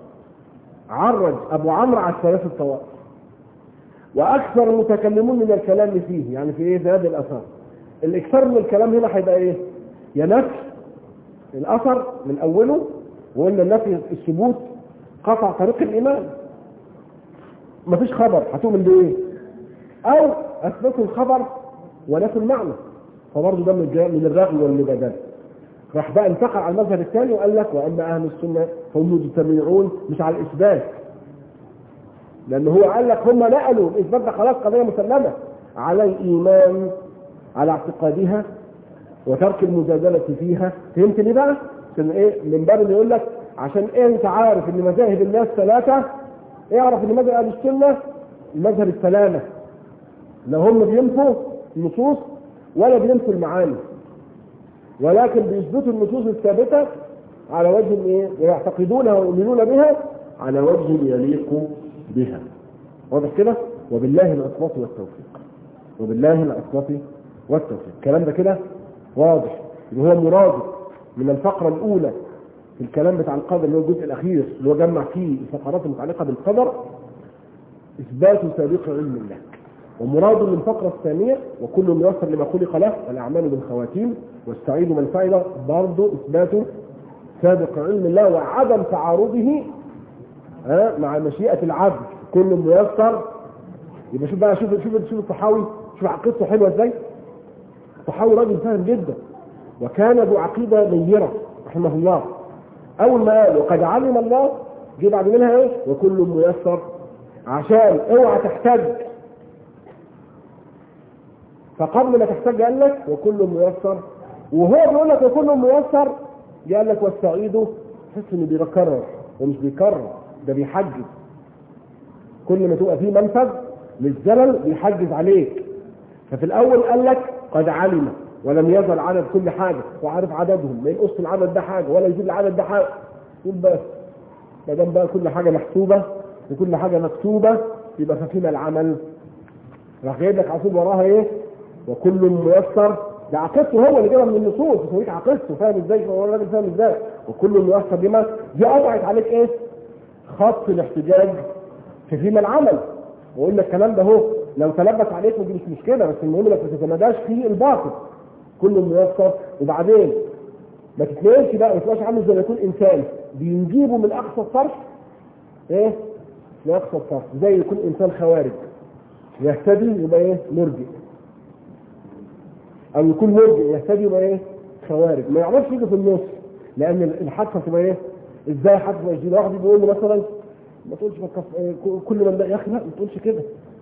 ابو عمرو على الثلاث الطوائف، واكثر المتكلمون من الكلام فيه، يعني في ايه؟ في هذه الاثار. الاكثر من الكلام هنا هيبقى ايه؟ يا نفي الاثر من اوله، وقلنا النفي الثبوت قطع طريق الايمان، مفيش خبر هتؤمن بايه؟ او اثبتوا الخبر ونفوا المعنى، فبرضه ده من الرغي والمجادله. راح بقى انتقل على المذهب الثاني وقال لك واما اهل السنه فهم مجتمعون مش على الاثبات، لأن هو قال لك هم نقلوا الإثبات ده خلاص قضية مسلمة على الإيمان على اعتقادها وترك المجادلة فيها. فهمت ليه بقى؟ عشان إيه؟ من باب اللي يقول لك عشان إيه أنت عارف إن مذاهب الناس ثلاثة، اعرف إن مذهب أهل السنة مذهب السلامة، لا هم بينفوا النصوص ولا بينفوا المعاني، ولكن بيثبتوا النصوص الثابتة على وجه ايه؟ ويعتقدونها ويؤمنون بها على وجه يليق بها. واضح كده؟ وبالله العصمة والتوفيق. وبالله العصمة والتوفيق. الكلام ده كده واضح. اللي هو مراد من الفقرة الأولى في الكلام بتاع القدر اللي هو الجزء الأخير اللي هو جمع فيه الفقرات المتعلقة بالقدر إثبات سابق علم الله. ومراد من الفقرة الثانية وكل ميسر لما خلق له والأعمال بالخواتيم والسعيد من فعل برضه إثبات سابق علم الله وعدم تعارضه مع مشيئة العبد. كل ميسر. يبقى شوف بقى، شوف الطحاوي، شوف عقيدته حلوة ازاي. الطحاوي راجل فاهم جدا وكان ذو عقيدة نيرة رحمه الله. أول ما قال وقد علم الله جه بعد منها ايه؟ وكل ميسر، عشان اوعى تحتاج. فقبل ما تحتاج قال لك وكل ميسر، وهو بيقول لك وكل ميسر قال لك والسعيد، تحس انه بيكرر ومش بيكرر، ده بيحجز. كل ما تبقى فيه منفذ للزلل بيحجز عليك. ففي الاول قال لك قد علم ولم يزل عدد كل حاجه وعارف عددهم، ما ينقص العدد ده حاجه ولا يزيد العدد ده حاجه. يقول بس ما دام بقى كل حاجه محسوبه وكل حاجه مكتوبه يبقى ففينا العمل. راح جايب لك عصيب وراها ايه؟ وكل ميسر. ده عقيدته هو اللي جابها من النصوص، بس عقيدته فاهم ازاي؟ هو الراجل فاهم ازاي؟ وكل ميسر بما دي قطعت عليك ايه؟ خط الاحتجاج في فيما العمل. وقلنا الكلام ده هو لو تلبس عليك دي مش مشكله، بس المهم انك ما تتمداش في الباطل. كل ميسر. وبعدين ما تتنقلش بقى، ما تبقاش عامل زي ما يكون انسان بينجيبه من اقصى الطرف ايه؟ لاقصى الطرف، زي يكون انسان خوارج يهتدي يبقى ايه؟ مرجئ، او يكون مرجئ يهتدي يبقى ايه؟ خوارج. ما يعرفش يجي في النص، لان الحادثه تبقى ايه؟ ازاي حادثه جديده؟ واحد بيقول له مثلا ما تقولش كل من لا يا اخي، لا ما تقولش كده.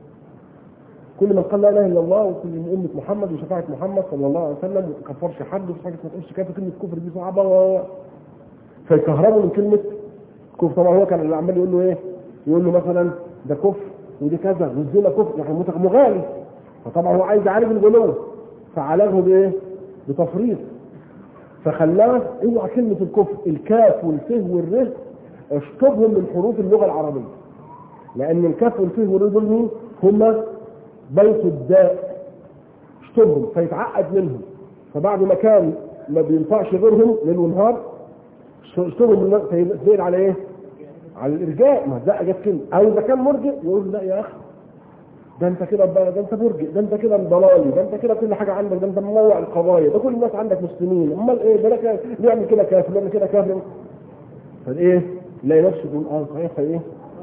كل من قال لا اله الا الله وكل من امه محمد وشفاعه محمد صلى الله عليه وسلم وما كفرش حد وفي حاجه ما تقولش كده. كلمه كفر دي صعبه، فيكهربوا من كلمه كفر. طبعا هو كان اللي عمال يقول له ايه؟ يقول له مثلا ده كفر ودي كذا والزنا كفر، يعني مغالي. فطبعا هو عايز يعالج الغلو، فعالجه بايه؟ بتفريط. فخلاه اوعى كلمه الكفر الكاف والفه والره اشطبهم من حروف اللغه العربيه، لان الكاف والفه والره دول مين؟ هما بيت الداء. اشطبهم فيتعقد منهم، فبعد ما كان ما بينفعش غيرهم ليل ونهار اشطبهم فيدل على ايه؟ على الارجاء. ما الداء جت كلمه. او اذا كان مرجئ يقول لا يا اخي ده انت كده، ده انت مرجئ، ده انت كده ضلالي، ده انت كده كل حاجه عندك، ده انت منوع القضايا، ده كل الناس عندك مسلمين، امال ايه؟ ده بيعمل كده كافر، بيعمل كده كافر. فايه؟ يلاقي نفسه يقول صحيح ايه؟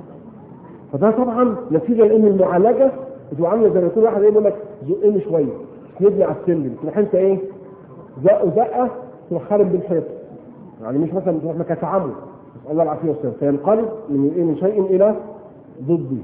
فده طبعا نتيجه لان المعالجه بتبقى عامله زي ما يكون واحد يقول لك زقني شويه يبني على السلم، تروح انت ايه؟ زقه تروح خارب بالحيط. يعني مش مثلا تروح مكسعمه، نسال الله العافيه والسلامه، فينقلب من ايه؟ من شيء الى ضده.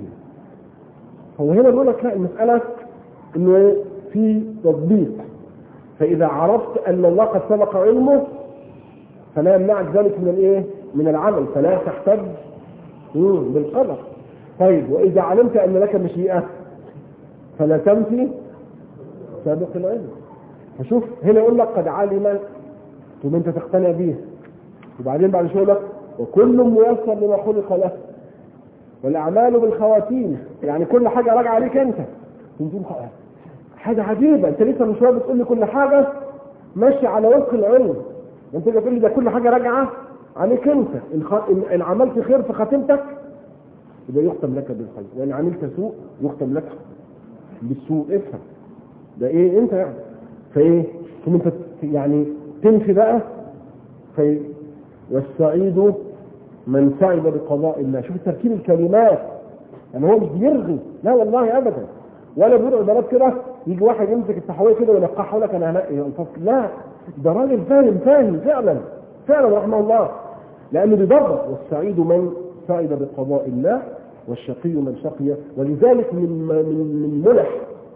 هو هنا بيقول لك لا، المساله انه في تطبيق. فاذا عرفت ان الله قد سبق علمه فلا يمنعك ذلك من الايه؟ من العمل، فلا تحتج بالقدر. طيب واذا علمت ان لك مشيئه فلا تنفي سابق العلم. فشوف هنا يقول لك قد علم، ثم انت تقتنع به. وبعدين بعد شويه لك وكل ميسر لما خلق له والاعمال بالخواتيم، يعني كل حاجه راجعه عليك انت. حاجه عجيبه، انت لسه من شويه بتقول لي كل حاجه ماشيه على وفق العلم، انت بتقول لي ده كل حاجه راجعه عليك انت. ان عملت خير في خاتمتك يبقى يختم لك بالخير، وان عملت سوء يختم لك بالسوء. افهم ده ايه انت يعني. فايه؟ ثم انت يعني تنفي بقى والسعيد من سعد بقضاء الله. شوف تركيب الكلمات، يعني هو مش بيرغي، لا والله ابدا، ولا بيقول عبارات كده يجي واحد يمسك التحويه كده وينقحها يقول لك انا هنقي الفصل. لا، ده راجل فاهم فعلا رحمه الله، لانه بيضبط والسعيد من سعد بقضاء الله والشقي من شقي. ولذلك من ملح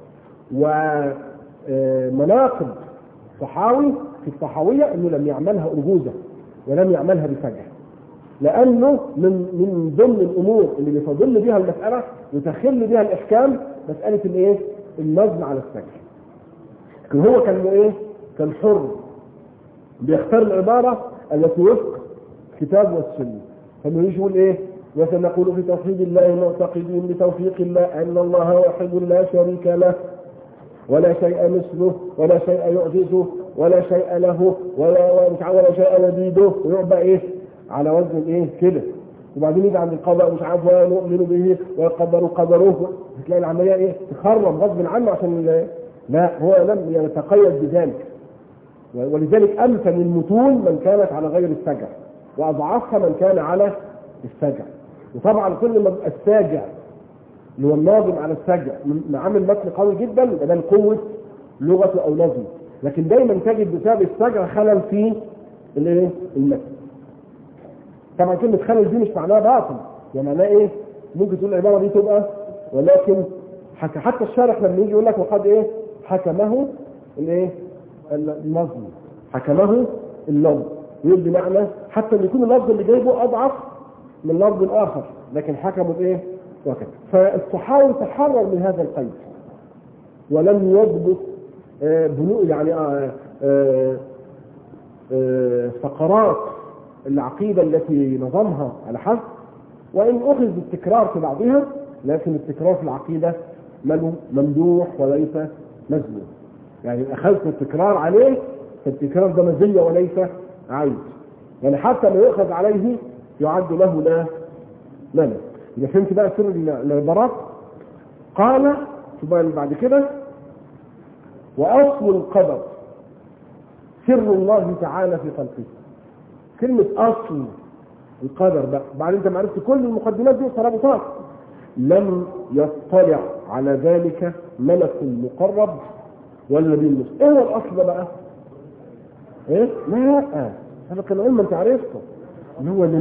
ومناقب الطحاوي في الطحاوية انه لم يعملها أرجوزة ولم يعملها بفجأة، لانه من ضمن الامور اللي بتضل بها المسألة وتخل بها الاحكام مسألة الايه؟ النظم على السجع. لكن هو كان ايه؟ كان حر بيختار العبارة التي وفق الكتاب والسنة. فانه يجي يقول ايه؟ وسنقول في توحيد الله معتقدين بتوفيق الله ان الله واحد لا شريك له ولا شيء مثله ولا شيء يعجزه ولا شيء له ولا شيء يزيده، ويعبى ايه؟ على وزن ايه كده. وبعدين يجي عند القضاء مش عارف ونؤمن به ويقدر قدره، هتلاقي العمليه ايه؟ تخرب غصب عنه عشان لا هو لم يتقيد بذلك. ولذلك امثل المتون من كانت على غير السجع واضعفها من كان على السجع. وطبعا كل ما الساجع اللي هو الناظم على السجع عامل متن قوي جدا ده قوه لغته او نظمه، لكن دايما تجد بسبب السجع خلل في الايه؟ المتن. طبعا كلمه خلل دي مش معناها باطل، يعني معناها ايه؟ ممكن تقول العباره دي تبقى ولكن حتى الشارح لما يجي يقول لك وقد ايه؟ حكمه الايه؟ النظم، حكمه اللفظ، يقول بمعنى حتى ان يكون اللفظ اللي جايبه اضعف من لفظ اخر لكن حكمه بايه؟ وكذا. فالطحاوي تحرر من هذا القيد ولم يضبط بنوء يعني فقرات العقيدة التي نظمها على حسب، وإن أخذ التكرار في بعضها لكن التكرار في العقيدة ممدوح وليس مذموم. يعني أخذت التكرار عليه فالتكرار ده مزية وليس عيب، يعني حتى ما يؤخذ عليه يعد له لا. إذا فهمت بقى سر العبارات قال بعد كده وأصل القدر سر الله تعالى في خلقه. كلمة أصل القدر بقى بعد انت ما عرفت كل المقدمات دي وترابطات، لم يطلع على ذلك ملك مقرب ولا نبي المسلم. ايه هو الأصل ده بقى؟ ايه؟ لا هذا كان علم انت عرفته اللي هو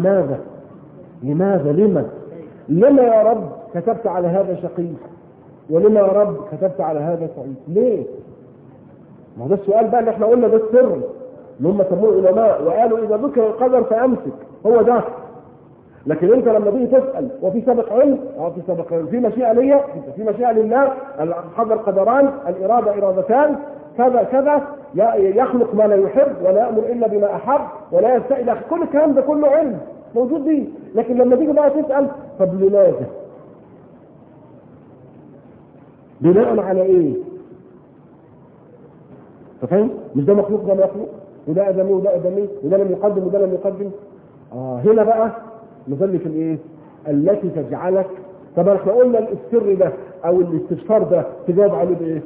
لما يا رب كتبت على هذا شقي ولما يا رب كتبت على هذا سعيد؟ ليه؟ ما هو ده السؤال بقى اللي احنا قلنا ده السر اللي هم سموه العلماء وقالوا اذا ذكر القدر فامسك، هو ده. لكن انت لما تيجي تسال وفي سابق علم في سابق علم، في مشيئه ليا، في مشيئه لله، القدر قدران، الاراده ارادتان، كذا كذا، يخلق ما لا يحب ولا يامر الا بما احب ولا يستئذن، كل الكلام ده كله علم موجود فيه. لكن لما تيجي بقى تسال طب لماذا؟ بناء على ايه؟ فاهم؟ مش ده مخلوق ده مخلوق وده ادمي وده ادمي وده لم يقدم وده لم يقدم. هنا بقى نظل في الايه؟ التي تجعلك. طب احنا قلنا السر ده او الاستفسار ده تجاوب عليه بايه؟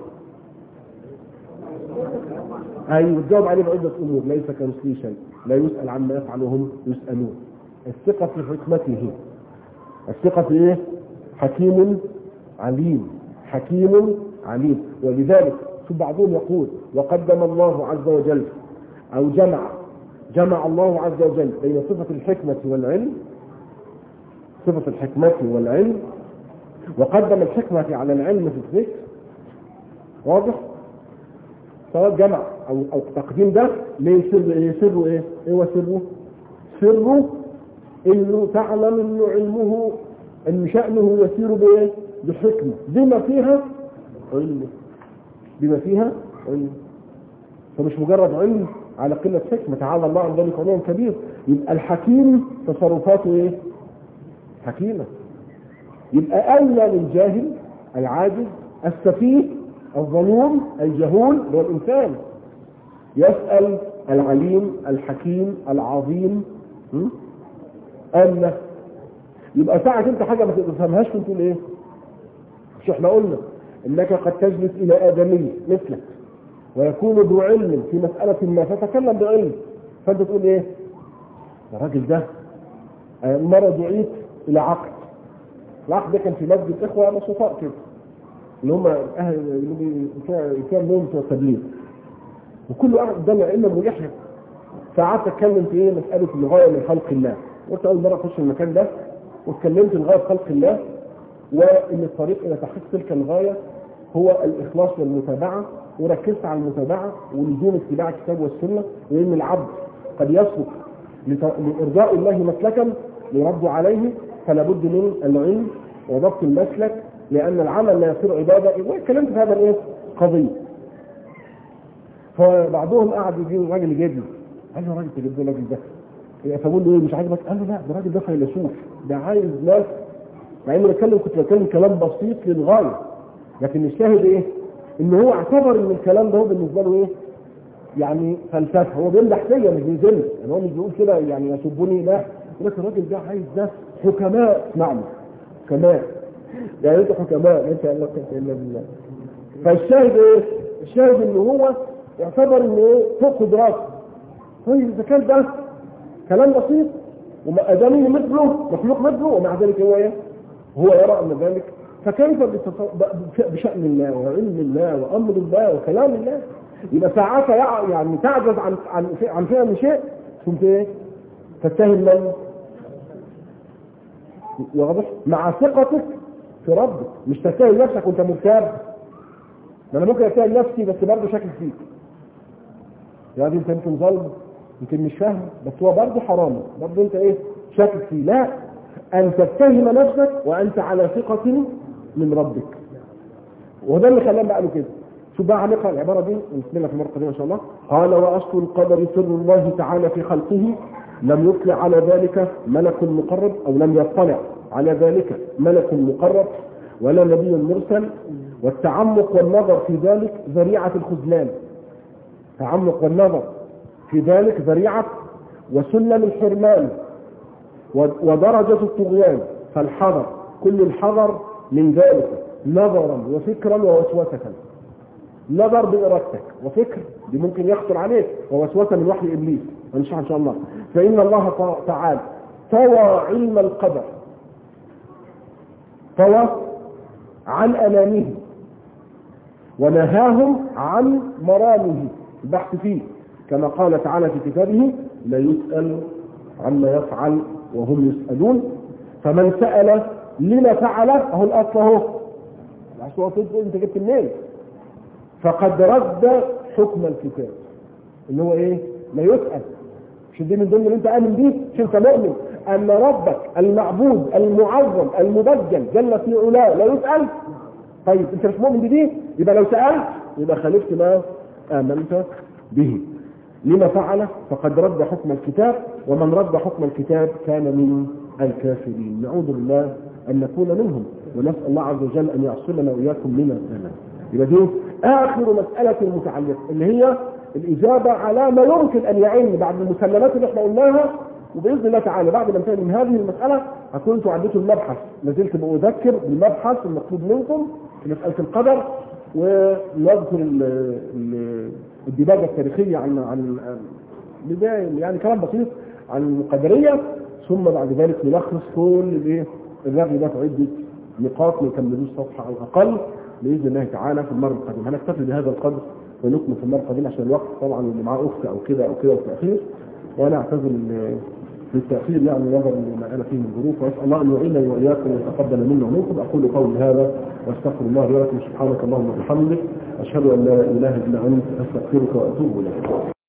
ايوه تجاوب عليه بعدة امور، ليس كمثله شيء، لا يسأل عما يفعل وهم يسألون. الثقة في حكمته، الثقة في ايه؟ حكيم عليم، حكيم عليم. ولذلك بعضهم يقول وقدم الله عز وجل او جمع الله عز وجل بين صفة الحكمة والعلم، صفة الحكمة والعلم، وقدم الحكمة على العلم في الذكر. واضح؟ سواء جمع او تقديم ده ليه سر ايه؟ سره ايه؟ ايه هو سره؟ سره انه تعلم انه علمه ان شأنه يسير بايه؟ بحكمة بما فيها علم، بما فيها علم. فمش مجرد علم على قلة حكمة، تعالى الله عن ذلك علوم كبير. يبقى الحكيم تصرفاته ايه؟ حكيمة. يبقى أولى للجاهل العاجز السفيه الظلوم الجهول هو الإنسان يسأل العليم الحكيم العظيم أن يبقى ساعة انت حاجة ما تفهمهاش كنت تقول ايه؟ مش احنا قلنا انك قد تجلس الى آدمي مثلك ويكون ذو علم في مسألة ما فتكلم بعلم، فانت تقول ايه؟ الراجل ده مرة دعيت الى عقد، العقد ده كان في مسجد اخوة نشطاء كده اللي هم اهل اللي كان لهم بتوع التبليغ، وكله قاعد قدام العلم ويحيى. فقعدت اتكلم في ايه؟ مسألة الغاية من خلق الله. قلت اول مرة اخش المكان ده واتكلمت الغاية في خلق الله، وان الطريق الى تحقيق تلك الغايه هو الاخلاص والمتابعه، وركزت على المتابعه ولزوم اتباع الكتاب والسنه، وان العبد قد يسلك لارضاء الله مسلكا ليرد عليه، فلا بد من العلم وضبط المسلك، لان العمل لا يصير عباده. واتكلمت في هذا الايه قضيه. فبعضهم قعد يجيب الراجل يجيب قال له: راجل تجيب له الراجل ده، فبقول له: ايه مش عاجبك؟ قال له: لا، ده الراجل ده فيلسوف، ده عايز ناس، مع اني كنت بتكلم كلام بسيط للغايه، لكن الشاهد ايه؟ ان هو اعتبر ان الكلام ده هو بالنسبه له ايه؟ يعني فلسفه، هو بيمدح فيا مش بيذل، يعني هو مش بيقول كده يعني يسبني، لا، لكن الراجل ده عايز ناس حكماء، اسمعني، حكماء، يعني انت حكماء، انت الا بالله. فالشاهد ايه؟ الشاهد ان هو يعتبر ان ايه؟ فوق قدراته. طيب اذا كان ده كلام بسيط وادمي مثله، مخلوق مثله، ومع ذلك هو ايه؟ هو يرى ان ذلك، فكيف بشأن الله وعلم الله وامر الله وكلام الله؟ يبقى ساعات يعني تعجز عن فهم شيء، ثم ايه؟ تتهم من؟ واضح؟ مع ثقتك في ربك، مش تتهم نفسك وانت مرتاب. ما انا ممكن اتهم نفسي بس برضه شاكك فيك، يعني انت يمكن ظلم، يمكن مش فاهم، بس هو برضه حرام، برضه انت ايه؟ شاكك فيه. لا، ان تتهم نفسك وانت على ثقة من ربك، وده اللي خلاه بقى له كده. شو بقى هنقرا العباره دي ونسمعها في المره القادمه ان شاء الله. قال: واصل القدر سر الله تعالى في خلقه، لم يطلع على ذلك ملك مقرب، او لم يطلع على ذلك ملك مقرب ولا نبي مرسل، والتعمق والنظر في ذلك ذريعه الخذلان. تعمق والنظر في ذلك ذريعه وسلم الحرمان ودرجه الطغيان، فالحذر، كل الحذر من ذلك، نظرا وفكرا ووسوسه. نظر بإرادتك، وفكر دي ممكن يخطر عليك، ووسوسه من وحي ابليس، ونشرح ان شاء الله. فان الله تعالى طوى علم القدر، طوى عن انامه ونهاهم عن مرامه، البحث فيه، كما قال تعالى في كتابه: لا يسأل عما يفعل وهم يسألون. فمن سأل لما فعل، اهو الاصل اهو، انت جبت منين؟ فقد رد حكم الكتاب، اللي هو ايه؟ لا يسأل. مش دي من ضمن اللي انت امن بيه؟ مش انت مؤمن ان ربك المعبود المعظم المبجل جل في علاه لا يسأل؟ طيب انت مش مؤمن بدي، يبقى لو سألت يبقى خالفت ما آمنت به. لما فعل؟ فقد رد حكم الكتاب، ومن رد حكم الكتاب كان من الكافرين. نعوذ بالله ان نكون منهم، ونسأل الله عز وجل ان يعصمنا واياكم من الزلل. يبقى دي اخر مسألة المتعلقة، اللي هي الاجابة على ما يمكن ان يعين بعد المسلمات اللي احنا قلناها. وباذن الله تعالى بعد ما انتهي من هذه المسألة هكون تعديت المبحث، لازلت بأذكر بالمبحث المطلوب منكم في مسألة القدر، ونذكر الدباجة التاريخية عن يعني كلام بسيط عن القدرية، ثم بعد ذلك نلخص كل الرغي ده في عدة نقاط ما يكملوش صفحة او اقل باذن الله تعالى في المره القادمه. هنكتفي بهذا القدر ونكمل في المره القادمه عشان الوقت طبعا اللي معاه اخت او كده والتاخير، وانا اعتذر للتاخير يعني نظرا لما انا فيه من ظروف، واسال الله ان يعينني واياكم ويتقبل منا ومنكم. اقول قولي هذا واستغفر الله لي ولكم. سبحانك اللهم وبحمدك، اشهد ان لا اله الا انت، استغفرك واتوب اليك.